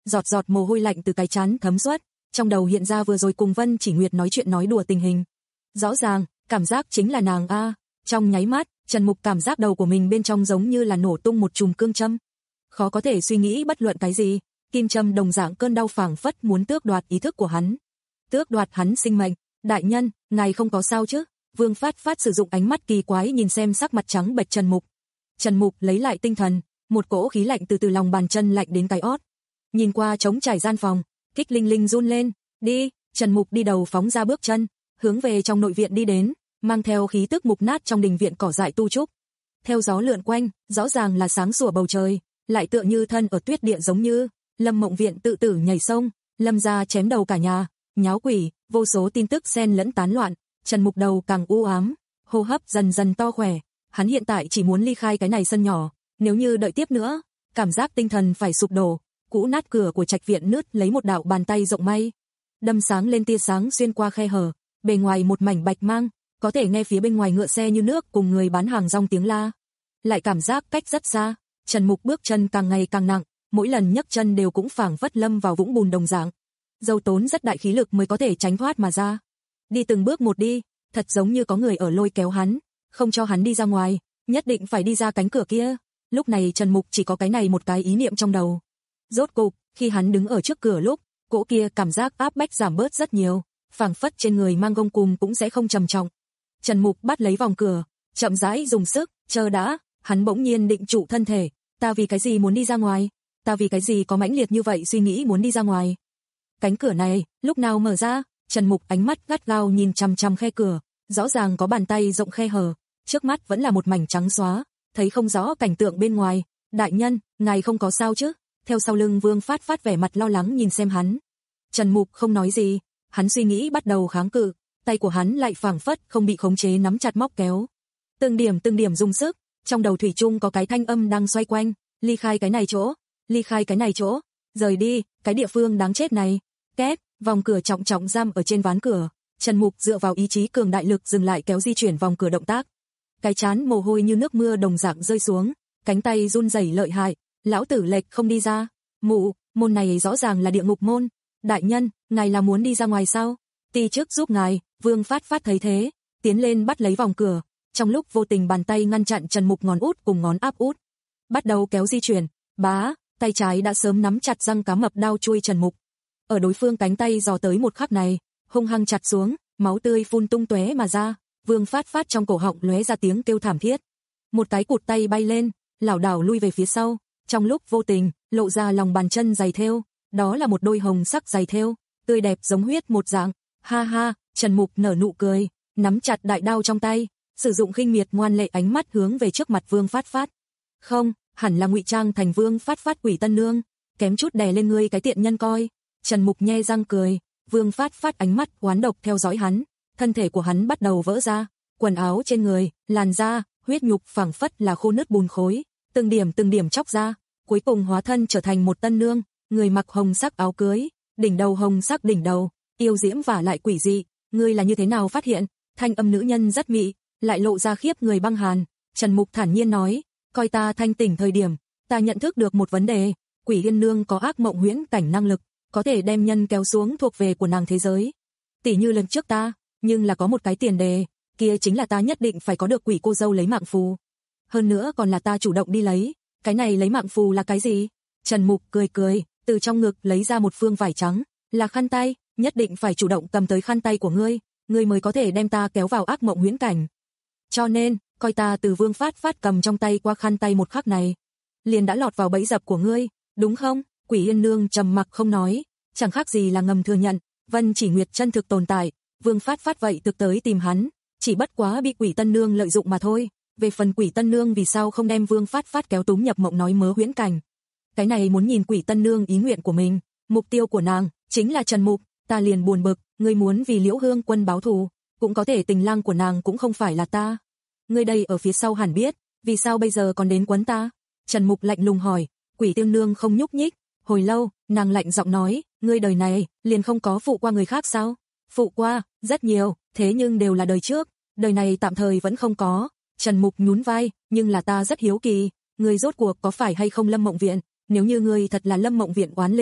giọt giọt mồ hôi lạnh từ cái trán thấm suốt, trong đầu hiện ra vừa rồi cùng Vân Chỉ Nguyệt nói chuyện nói đùa tình hình. Rõ ràng, cảm giác chính là nàng a. Trong nháy mắt, Trần Mục cảm giác đầu của mình bên trong giống như là nổ tung một chùm cương châm. Khó có thể suy nghĩ bất luận cái gì, kim châm đồng dạng cơn đau phảng phất muốn tước đoạt ý thức của hắn. Tước đoạt hắn sinh mệnh. Đại nhân, ngài không có sao chứ? Vương Phát Phát sử dụng ánh mắt kỳ quái nhìn xem sắc mặt trắng bệch Trần Mục. Trần Mục lấy lại tinh thần, một cỗ khí lạnh từ từ lòng bàn chân lạnh đến cái ót. Nhìn qua trống trải gian phòng, Kích Linh Linh run lên, đi, Trần Mục đi đầu phóng ra bước chân, hướng về trong nội viện đi đến, mang theo khí tức mục nát trong đình viện cỏ dại tu trúc. Theo gió lượn quanh, rõ ràng là sáng sủa bầu trời, lại tựa như thân ở tuyết địa giống như, Lâm Mộng Viện tự tử nhảy sông, Lâm gia chém đầu cả nhà, nháo quỷ, vô số tin tức xen lẫn tán loạn, Trần Mục đầu càng u ám, hô hấp dần dần to khỏe, hắn hiện tại chỉ muốn ly khai cái này sân nhỏ, nếu như đợi tiếp nữa, cảm giác tinh thần phải sụp đổ. Cũ nát cửa của trạch viện nứt lấy một đạo bàn tay rộng may, đâm sáng lên tia sáng xuyên qua khe hở, bề ngoài một mảnh bạch mang, có thể nghe phía bên ngoài ngựa xe như nước cùng người bán hàng rong tiếng la. Lại cảm giác cách rất xa, Trần Mục bước chân càng ngày càng nặng, mỗi lần nhấc chân đều cũng phảng phất lâm vào vũng bùn đồng dạng. Dâu tốn rất đại khí lực mới có thể tránh thoát mà ra. Đi từng bước một đi, thật giống như có người ở lôi kéo hắn, không cho hắn đi ra ngoài, nhất định phải đi ra cánh cửa kia. Lúc này Trần Mục chỉ có cái này một cái ý niệm trong đầu. Rốt cục, khi hắn đứng ở trước cửa lúc, cỗ kia cảm giác áp bách giảm bớt rất nhiều, phảng phất trên người mang gông cùm cũng sẽ không trầm trọng. Trần Mục bắt lấy vòng cửa, chậm rãi dùng sức, chờ đã, hắn bỗng nhiên định trụ thân thể, ta vì cái gì muốn đi ra ngoài? Ta vì cái gì có mãnh liệt như vậy suy nghĩ muốn đi ra ngoài? Cánh cửa này, lúc nào mở ra? Trần Mục ánh mắt gắt gao nhìn chằm chằm khe cửa, rõ ràng có bàn tay rộng khe hở, trước mắt vẫn là một mảnh trắng xóa, thấy không rõ cảnh tượng bên ngoài. Đại nhân, ngài không có sao chứ? Theo sau lưng Vương Phát Phát vẻ mặt lo lắng nhìn xem hắn. Trần Mục không nói gì, hắn suy nghĩ bắt đầu kháng cự, tay của hắn lại phảng phất không bị khống chế nắm chặt móc kéo. Từng điểm từng điểm dùng sức, trong đầu thủy chung có cái thanh âm đang xoay quanh, ly khai cái này chỗ, ly khai cái này chỗ, rời đi, cái địa phương đáng chết này. Két, vòng cửa trọng trọng giam ở trên ván cửa, Trần Mục dựa vào ý chí cường đại lực dừng lại kéo di chuyển vòng cửa động tác. Cái trán mồ hôi như nước mưa đồng dạng rơi xuống, cánh tay run rẩy lợi hại, lão tử lệch không đi ra. Mụ, môn này rõ ràng là địa ngục môn. Đại nhân, ngài là muốn đi ra ngoài sao? Ti chức giúp ngài. Vương Phát Phát thấy thế, tiến lên bắt lấy vòng cửa, trong lúc vô tình bàn tay ngăn chặn Trần Mục ngón út cùng ngón áp út. Bắt đầu kéo di chuyển, bá, tay trái đã sớm nắm chặt răng cá mập đao chui Trần Mục. Ở đối phương cánh tay dò tới một khắc này, hung hăng chặt xuống, máu tươi phun tung tóe mà ra, Vương Phát Phát trong cổ họng lóe ra tiếng kêu thảm thiết. Một cái cụt tay bay lên, lảo đảo lui về phía sau, trong lúc vô tình, lộ ra lòng bàn chân giày thêu, đó là một đôi hồng sắc giày thêu, tươi đẹp giống huyết một dạng. Ha ha, Trần Mục nở nụ cười, nắm chặt đại đao trong tay, sử dụng khinh miệt ngoan lệ ánh mắt hướng về trước mặt Vương Phát Phát. Không, hẳn là ngụy trang thành Vương Phát Phát quỷ tân nương, kém chút đè lên ngươi cái tiện nhân coi. Trần Mục nhe răng cười, Vương Phát Phát ánh mắt oán độc theo dõi hắn, thân thể của hắn bắt đầu vỡ ra, quần áo trên người, làn da, huyết nhục phảng phất là khô nứt bùn khối, từng điểm từng điểm chóc ra, cuối cùng hóa thân trở thành một tân nương, người mặc hồng sắc áo cưới, đỉnh đầu hồng sắc đỉnh đầu, yêu diễm và lại quỷ dị. Ngươi là như thế nào phát hiện? Thanh âm nữ nhân rất mị, lại lộ ra khiếp người băng hàn. Trần Mục thản nhiên nói, coi ta thanh tỉnh thời điểm, ta nhận thức được một vấn đề, Quỷ Yên Nương có ác mộng huyễn cảnh năng lực, có thể đem nhân kéo xuống thuộc về của nàng thế giới. Tỷ như lần trước ta, nhưng là có một cái tiền đề, kia chính là ta nhất định phải có được quỷ cô dâu lấy mạng phù. Hơn nữa còn là ta chủ động đi lấy. Cái này lấy mạng phù là cái gì? Trần Mục cười cười, từ trong ngực lấy ra một phương vải trắng, là khăn tay, nhất định phải chủ động cầm tới khăn tay của ngươi, ngươi mới có thể đem ta kéo vào ác mộng huyễn cảnh. Cho nên, coi ta từ Vương Phát Phát cầm trong tay qua khăn tay một khắc này, liền đã lọt vào bẫy dập của ngươi, đúng không? Quỷ Yên Nương trầm mặc không nói, chẳng khác gì là ngầm thừa nhận, Vân Chỉ Nguyệt chân thực tồn tại, Vương Phát Phát vậy thực tới tìm hắn, chỉ bất quá bị Quỷ Tân Nương lợi dụng mà thôi. Về phần Quỷ Tân Nương vì sao không đem Vương Phát Phát kéo túm nhập mộng nói mớ huyễn cảnh, cái này muốn nhìn Quỷ Tân Nương ý nguyện của mình, mục tiêu của nàng chính là Trần Mục. Ta liền buồn bực, ngươi muốn vì Liễu Hương Quân báo thù, cũng có thể tình lang của nàng cũng không phải là ta. Ngươi đây ở phía sau hẳn biết, vì sao bây giờ còn đến quấn ta? Trần Mục lạnh lùng hỏi. Quỷ Tiên Nương không nhúc nhích, hồi lâu, nàng lạnh giọng nói, ngươi đời này liền không có phụ qua người khác sao? Phụ qua, rất nhiều, thế nhưng đều là đời trước, đời này tạm thời vẫn không có. Trần Mục nhún vai, nhưng là ta rất hiếu kỳ, ngươi rốt cuộc có phải hay không Lâm Mộng Viện? Nếu như ngươi thật là Lâm Mộng Viện oán linh,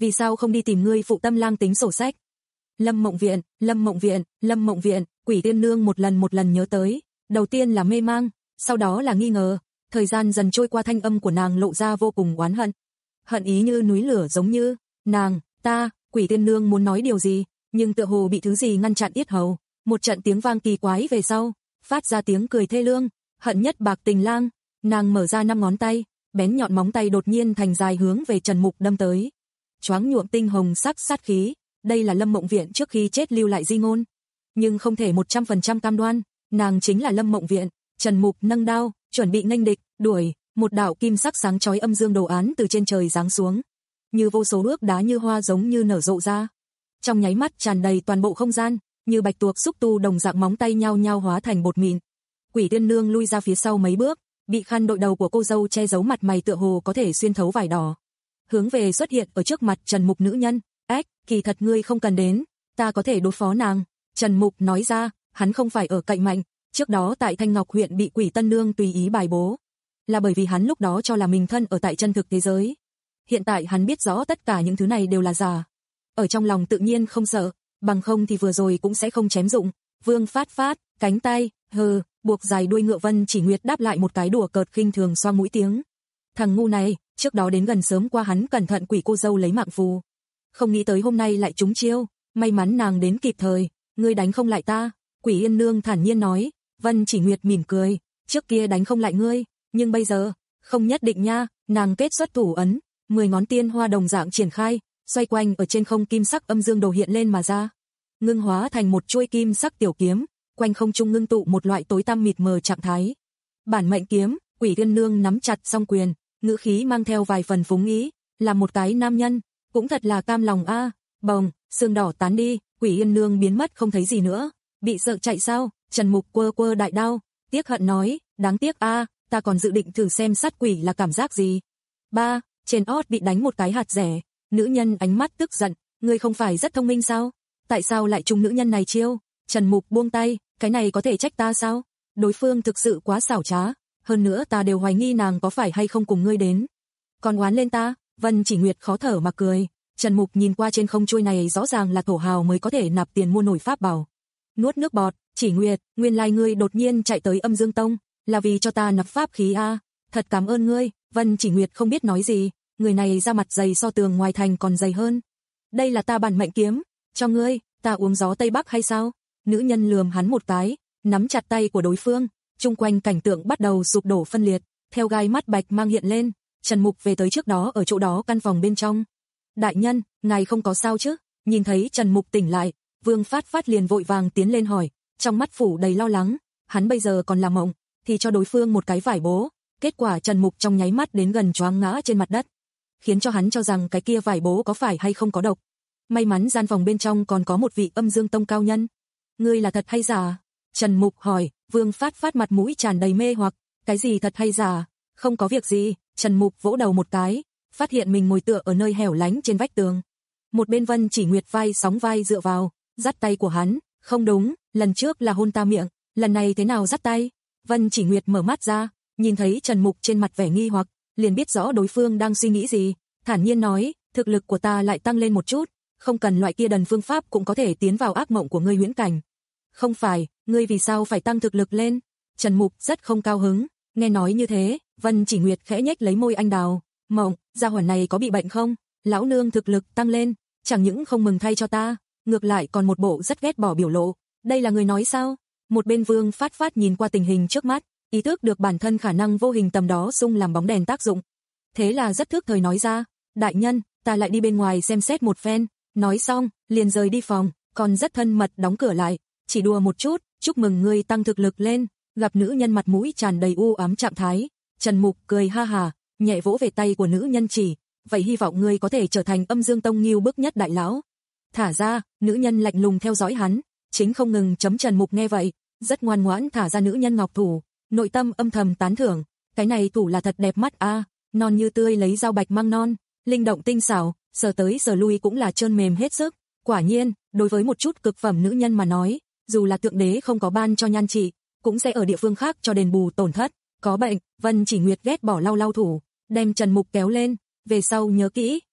vì sao không đi tìm ngươi phụ tâm lang tính sổ sách? Lâm Mộng Viện, Lâm Mộng Viện, Lâm Mộng Viện, Quỷ Tiên Nương một lần một lần nhớ tới, đầu tiên là mê mang, sau đó là nghi ngờ, thời gian dần trôi qua thanh âm của nàng lộ ra vô cùng oán hận. Hận ý như núi lửa giống như, nàng, ta, Quỷ Tiên Nương muốn nói điều gì, nhưng tựa hồ bị thứ gì ngăn chặn yết hầu, một trận tiếng vang kỳ quái về sau, phát ra tiếng cười thê lương, hận nhất bạc tình lang, nàng mở ra năm ngón tay, bén nhọn móng tay đột nhiên thành dài hướng về Trần Mục đâm tới. Choáng nhuộm tinh hồng sắc sát khí, đây là Lâm Mộng Viện trước khi chết lưu lại di ngôn, nhưng không thể một trăm phần trăm cam đoan, nàng chính là Lâm Mộng Viện. Trần Mục nâng đao, chuẩn bị nghênh địch, đuổi, một đạo kim sắc sáng chói âm dương đồ án từ trên trời giáng xuống, như vô số ước đá như hoa giống như nở rộ ra. Trong nháy mắt tràn đầy toàn bộ không gian, như bạch tuộc xúc tu đồng dạng móng tay nhao nhao hóa thành bột mịn. Quỷ Tiên Nương lui ra phía sau mấy bước, bị khăn đội đầu của cô dâu che giấu mặt mày tựa hồ có thể xuyên thấu vải đỏ. Hướng về xuất hiện ở trước mặt Trần Mục nữ nhân, "Ếch, kỳ thật ngươi không cần đến, ta có thể đối phó nàng." Trần Mục nói ra, hắn không phải ở cạnh mạnh, trước đó tại Thanh Ngọc huyện bị Quỷ Tân Nương tùy ý bài bố, là bởi vì hắn lúc đó cho là mình thân ở tại chân thực thế giới. Hiện tại hắn biết rõ tất cả những thứ này đều là giả. Ở trong lòng tự nhiên không sợ, bằng không thì vừa rồi cũng sẽ không chém dụng. Vương Phát Phát, cánh tay, hừ, buộc dài đuôi ngựa. Vân Chỉ Nguyệt đáp lại một cái đùa cợt khinh thường xoa mũi tiếng. Thằng ngu này, trước đó đến gần sớm qua hắn cẩn thận quỷ cô dâu lấy mạng phù. Không nghĩ tới hôm nay lại trúng chiêu, may mắn nàng đến kịp thời, ngươi đánh không lại ta. Quỷ Yên Nương thản nhiên nói. Vân Chỉ Nguyệt mỉm cười, trước kia đánh không lại ngươi, nhưng bây giờ, không nhất định nha. Nàng kết xuất thủ ấn, mười ngón tiên hoa đồng dạng triển khai, xoay quanh ở trên không, kim sắc âm dương đồ hiện lên mà ra, ngưng hóa thành một chuôi kim sắc tiểu kiếm, quanh không trung ngưng tụ một loại tối tăm mịt mờ trạng thái. Bản mệnh kiếm. Quỷ Tiên Nương nắm chặt song quyền, ngữ khí mang theo vài phần phúng ý, là một cái nam nhân, cũng thật là cam lòng a. À. Bồng, xương đỏ tán đi, Quỷ Yên Nương biến mất không thấy gì nữa. Bị sợ chạy sao? Trần Mục quơ quơ đại đao, tiếc hận nói, đáng tiếc a, à, ta còn dự định thử xem sát quỷ là cảm giác gì. Ba, trên ót bị đánh một cái hạt rẻ. Nữ nhân ánh mắt tức giận, ngươi không phải rất thông minh sao? Tại sao lại trúng nữ nhân này chiêu? Trần Mục buông tay, cái này có thể trách ta sao? Đối phương thực sự quá xảo trá, hơn nữa ta đều hoài nghi nàng có phải hay không cùng ngươi đến. Còn oán lên ta? Vân Chỉ Nguyệt khó thở mà cười. Trần Mục nhìn qua trên không chuôi này rõ ràng là thổ hào mới có thể nạp tiền mua nổi pháp bảo. Nuốt nước bọt, Chỉ Nguyệt, nguyên lai ngươi đột nhiên chạy tới Âm Dương Tông, là vì cho ta nạp pháp khí a, à? Thật cảm ơn ngươi. Vân Chỉ Nguyệt không biết nói gì, người này ra mặt dày so tường ngoài thành còn dày hơn. Đây là ta bản mệnh kiếm, cho ngươi, ta uống gió Tây Bắc hay sao? Nữ nhân lườm hắn một cái, nắm chặt tay của đối phương, chung quanh cảnh tượng bắt đầu sụp đổ phân liệt, theo gai mắt bạch mang hiện lên. Trần Mục về tới trước đó ở chỗ đó căn phòng bên trong. Đại nhân, ngài không có sao chứ? Nhìn thấy Trần Mục tỉnh lại, Vương Phát Phát liền vội vàng tiến lên hỏi, trong mắt phủ đầy lo lắng. Hắn bây giờ còn làm mộng, thì cho đối phương một cái vải bố, kết quả Trần Mục trong nháy mắt đến gần choáng ngã trên mặt đất, khiến cho hắn cho rằng cái kia vải bố có phải hay không có độc. May mắn gian phòng bên trong còn có một vị Âm Dương Tông cao nhân. Ngươi là thật hay giả? Trần Mục hỏi. Vương Phát Phát mặt mũi tràn đầy mê hoặc, cái gì thật hay giả? Không có việc gì. Trần Mục vỗ đầu một cái, phát hiện mình ngồi tựa ở nơi hẻo lánh trên vách tường. Một bên Vân Chỉ Nguyệt vai sóng vai dựa vào, dắt tay của hắn. Không đúng, lần trước là hôn ta miệng, lần này thế nào dắt tay? Vân Chỉ Nguyệt mở mắt ra, nhìn thấy Trần Mục trên mặt vẻ nghi hoặc, liền biết rõ đối phương đang suy nghĩ gì, thản nhiên nói, thực lực của ta lại tăng lên một chút, không cần loại kia đần phương pháp cũng có thể tiến vào ác mộng của ngươi huyễn cảnh. Không phải, ngươi vì sao phải tăng thực lực lên? Trần Mục rất không cao hứng, nghe nói như thế, Vân Chỉ Nguyệt khẽ nhếch lấy môi anh đào, mộng, gia hỏa này có bị bệnh không? Lão nương thực lực tăng lên, chẳng những không mừng thay cho ta, ngược lại còn một bộ rất ghét bỏ biểu lộ, đây là người nói sao? Một bên Vương Phát Phát nhìn qua tình hình trước mắt, ý thức được bản thân khả năng vô hình tầm đó xung làm bóng đèn tác dụng. Thế là rất thước thời nói ra, đại nhân, ta lại đi bên ngoài xem xét một phen, nói xong, liền rời đi phòng, còn rất thân mật đóng cửa lại, chỉ đùa một chút, chúc mừng ngươi tăng thực lực lên. Gặp nữ nhân mặt mũi tràn đầy u ám trạng thái, Trần Mục cười ha hà, nhẹ vỗ về tay của nữ nhân chỉ, vậy hy vọng ngươi có thể trở thành Âm Dương Tông nghiêu bức nhất đại lão. Thả ra, nữ nhân lạnh lùng theo dõi hắn, chính không ngừng chấm. Trần Mục nghe vậy, rất ngoan ngoãn thả ra nữ nhân ngọc thủ, nội tâm âm thầm tán thưởng, cái này thủ là thật đẹp mắt a, à, non như tươi lấy dao bạch mang non, linh động tinh xảo, sờ tới sờ lui cũng là trơn mềm hết sức. Quả nhiên, đối với một chút cực phẩm nữ nhân mà nói, dù là thượng đế không có ban cho nhan trị, cũng sẽ ở địa phương khác cho đền bù tổn thất. Có bệnh, Vân Chỉ Nguyệt ghét bỏ lau lau thủ, đem Trần Mục kéo lên, về sau nhớ kỹ,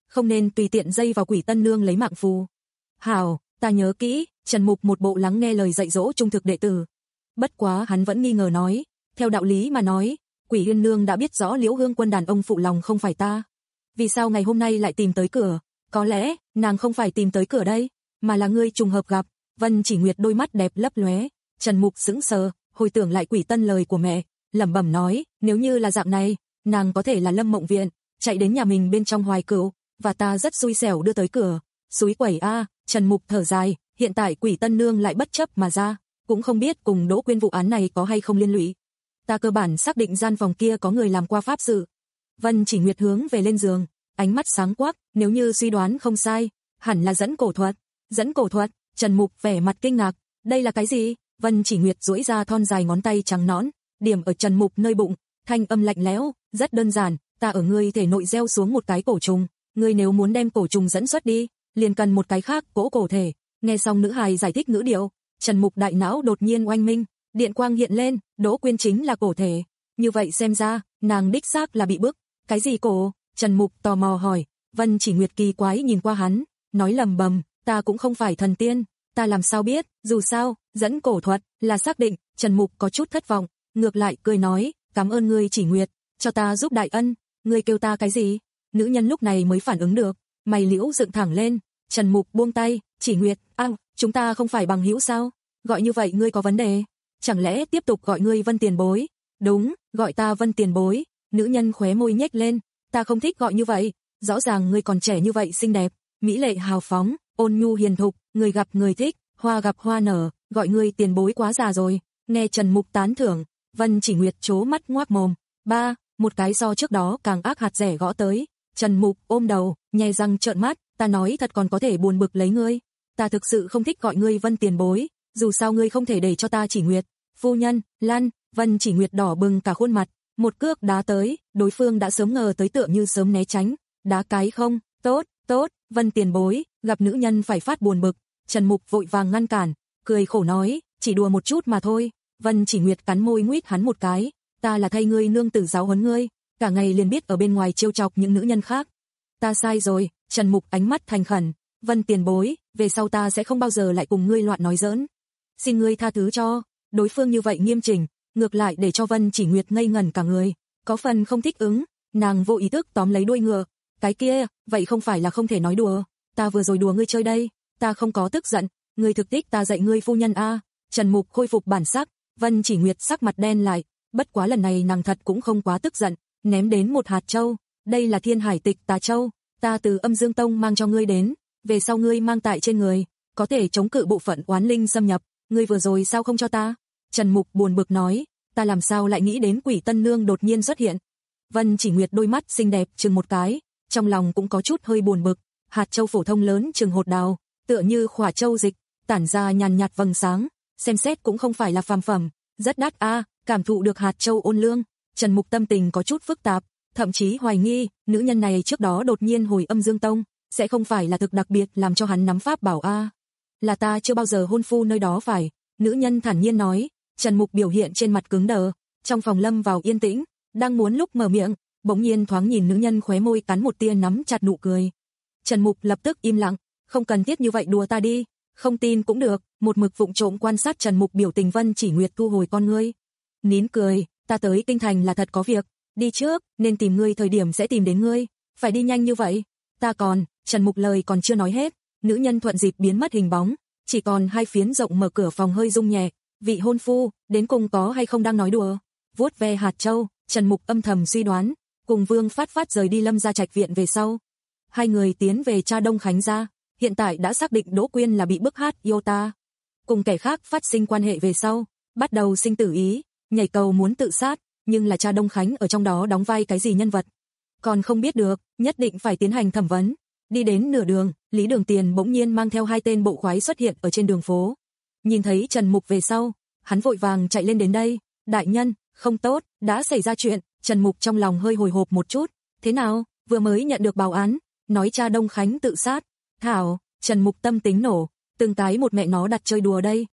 không nên tùy tiện dây vào Quỷ Tân Nương lấy mạng phù. Hảo, ta nhớ kỹ. Trần Mục một bộ lắng nghe lời dạy dỗ trung thực đệ tử. Bất quá hắn vẫn nghi ngờ nói, theo đạo lý mà nói, Quỷ Yên Nương đã biết rõ Liễu Hương Quân đàn ông phụ lòng không phải ta. Vì sao ngày hôm nay lại tìm tới cửa? Có lẽ, nàng không phải tìm tới cửa đây, mà là ngươi trùng hợp gặp. Vân Chỉ Nguyệt đôi mắt đẹp lấp lóe. Trần Mục sững sờ, hồi tưởng lại Quỷ Tân lời của mẹ, lẩm bẩm nói, nếu như là dạng này, nàng có thể là Lâm Mộng Viện, chạy đến nhà mình bên trong Hoài Cửu, và ta rất xui xẻo đưa tới cửa. Xúi quẩy a. Trần Mục thở dài, hiện tại Quỷ Tân Nương lại bất chấp mà ra, cũng không biết cùng Đỗ Quyên vụ án này có hay không liên lụy. Ta cơ bản xác định gian phòng kia có người làm qua pháp sự. Vân Chỉ Nguyệt hướng về lên giường, ánh mắt sáng quắc, nếu như suy đoán không sai, hẳn là dẫn cổ thuật. Dẫn cổ thuật? Trần Mục vẻ mặt kinh ngạc, đây là cái gì? Vân Chỉ Nguyệt duỗi ra thon dài ngón tay trắng nõn, điểm ở Trần Mục nơi bụng, thanh âm lạnh lẽo, rất đơn giản, ta ở ngươi thể nội gieo xuống một cái cổ trùng, ngươi nếu muốn đem cổ trùng dẫn xuất đi, liền cần một cái khác cỗ cổ thể. Nghe xong nữ hài giải thích ngữ điệu, Trần Mục đại não đột nhiên oanh minh, điện quang hiện lên, Đỗ Quyên chính là cổ thể. Như vậy xem ra, nàng đích xác là bị bức. Cái gì cổ? Trần Mục tò mò hỏi. Vân Chỉ Nguyệt kỳ quái nhìn qua hắn, nói lầm bầm, ta cũng không phải thần tiên, ta làm sao biết, dù sao, dẫn cổ thuật là xác định. Trần Mục có chút thất vọng, ngược lại cười nói, cảm ơn ngươi Chỉ Nguyệt, cho ta giúp đại ân. Ngươi kêu ta cái gì? Nữ nhân lúc này mới phản ứng được, mày liễu dựng thẳng lên. Trần Mục buông tay, Chỉ Nguyệt, a, chúng ta không phải bằng hữu sao? Gọi như vậy ngươi có vấn đề? Chẳng lẽ tiếp tục gọi ngươi Vân tiền bối? Đúng, gọi ta Vân tiền bối. Nữ nhân khóe môi nhếch lên, ta không thích gọi như vậy, rõ ràng ngươi còn trẻ như vậy xinh đẹp, mỹ lệ hào phóng, ôn nhu hiền thục, người gặp người thích, hoa gặp hoa nở, gọi ngươi tiền bối quá già rồi. Nghe Trần Mục tán thưởng, Vân Chỉ Nguyệt trố mắt ngoác mồm. Ba, một cái so trước đó càng ác hạt rẻ gõ tới. Trần Mục ôm đầu, nhe răng trợn mắt, ta nói thật còn có thể buồn bực lấy ngươi. Ta thực sự không thích gọi ngươi Vân tiền bối, dù sao ngươi không thể để cho ta Chỉ Nguyệt. Phu nhân, lăn. Vân Chỉ Nguyệt đỏ bừng cả khuôn mặt, một cước đá tới, đối phương đã sớm ngờ tới tựa như sớm né tránh, đá cái không, tốt, tốt, Vân tiền bối, gặp nữ nhân phải phát buồn bực. Trần Mục vội vàng ngăn cản, cười khổ nói, chỉ đùa một chút mà thôi. Vân Chỉ Nguyệt cắn môi nguýt hắn một cái, ta là thay ngươi nương tử giáo huấn ngươi, cả ngày liền biết ở bên ngoài trêu chọc những nữ nhân khác. Ta sai rồi. Trần Mục ánh mắt thành khẩn, Vân tiền bối, về sau ta sẽ không bao giờ lại cùng ngươi loạn nói giỡn. Xin ngươi tha thứ cho. Đối phương như vậy nghiêm chỉnh, ngược lại để cho Vân Chỉ Nguyệt ngây ngẩn cả người, có phần không thích ứng, nàng vô ý thức tóm lấy đuôi ngựa, cái kia, vậy không phải là không thể nói đùa, ta vừa rồi đùa ngươi chơi đây, ta không có tức giận, ngươi thực thích ta dạy ngươi phu nhân a. Trần Mục khôi phục bản sắc, Vân Chỉ Nguyệt sắc mặt đen lại, bất quá lần này nàng thật cũng không quá tức giận, ném đến một hạt châu, đây là Thiên Hải Tịch Tà Châu, ta từ Âm Dương Tông mang cho ngươi đến, về sau ngươi mang tại trên người, có thể chống cự bộ phận oán linh xâm nhập, ngươi vừa rồi sao không cho ta? Trần Mục buồn bực nói, ta làm sao lại nghĩ đến Quỷ Tân Nương đột nhiên xuất hiện. Vân Chỉ Nguyệt đôi mắt xinh đẹp chừng một cái, trong lòng cũng có chút hơi buồn bực, hạt châu phổ thông lớn chừng hột đào, tựa như khỏa châu dịch, tản ra nhàn nhạt vầng sáng, xem xét cũng không phải là phàm phẩm, rất đắt a. Cảm thụ được hạt châu ôn lương, Trần Mục tâm tình có chút phức tạp, thậm chí hoài nghi, nữ nhân này trước đó đột nhiên hồi Âm Dương Tông, sẽ không phải là thực đặc biệt làm cho hắn nắm pháp bảo a. Là ta chưa bao giờ hôn phu nơi đó phải, nữ nhân thản nhiên nói. Trần Mục biểu hiện trên mặt cứng đờ, trong phòng lâm vào yên tĩnh, đang muốn lúc mở miệng, bỗng nhiên thoáng nhìn nữ nhân khóe môi cắn một tia nắm chặt nụ cười. Trần Mục lập tức im lặng, không cần thiết như vậy đùa ta đi, không tin cũng được. Một mực vụng trộm quan sát Trần Mục biểu tình, Vân Chỉ Nguyệt thu hồi con ngươi, nín cười, ta tới kinh thành là thật có việc, đi trước, nên tìm ngươi thời điểm sẽ tìm đến ngươi, phải đi nhanh như vậy. Ta còn, Trần Mục lời còn chưa nói hết, nữ nhân thuận dịp biến mất hình bóng, chỉ còn hai phiến rộng mở cửa phòng hơi rung nhẹ. Vị hôn phu, đến cùng có hay không đang nói đùa? Vuốt ve hạt châu, Trần Mục âm thầm suy đoán, cùng Vương Phát Phát rời đi Lâm gia trạch viện về sau, hai người tiến về cha Đông Khánh gia, hiện tại đã xác định Đỗ Quyên là bị bức hát yêu ta, cùng kẻ khác phát sinh quan hệ về sau, bắt đầu sinh tử ý, nhảy cầu muốn tự sát, nhưng là cha Đông Khánh ở trong đó đóng vai cái gì nhân vật, còn không biết được, nhất định phải tiến hành thẩm vấn. Đi đến nửa đường, Lý Đường Tiền bỗng nhiên mang theo hai tên bộ khoái xuất hiện ở trên đường phố. Nhìn thấy Trần Mục về sau, hắn vội vàng chạy lên đến đây. Đại nhân, không tốt, đã xảy ra chuyện. Trần Mục trong lòng hơi hồi hộp một chút. Thế nào, vừa mới nhận được báo án, nói cha Đông Khánh tự sát. Thảo, Trần Mục tâm tính nổ, từng cái một mẹ nó đặt chơi đùa đây.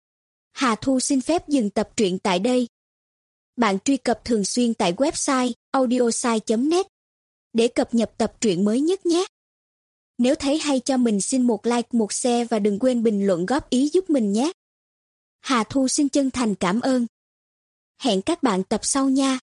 Hà Thu xin phép dừng tập truyện tại đây. Bạn truy cập thường xuyên tại website audiosai chấm net để cập nhật tập truyện mới nhất nhé. Nếu thấy hay cho mình xin một like, một share và đừng quên bình luận góp ý giúp mình nhé. Hà Thu xin chân thành cảm ơn. Hẹn các bạn tập sau nha.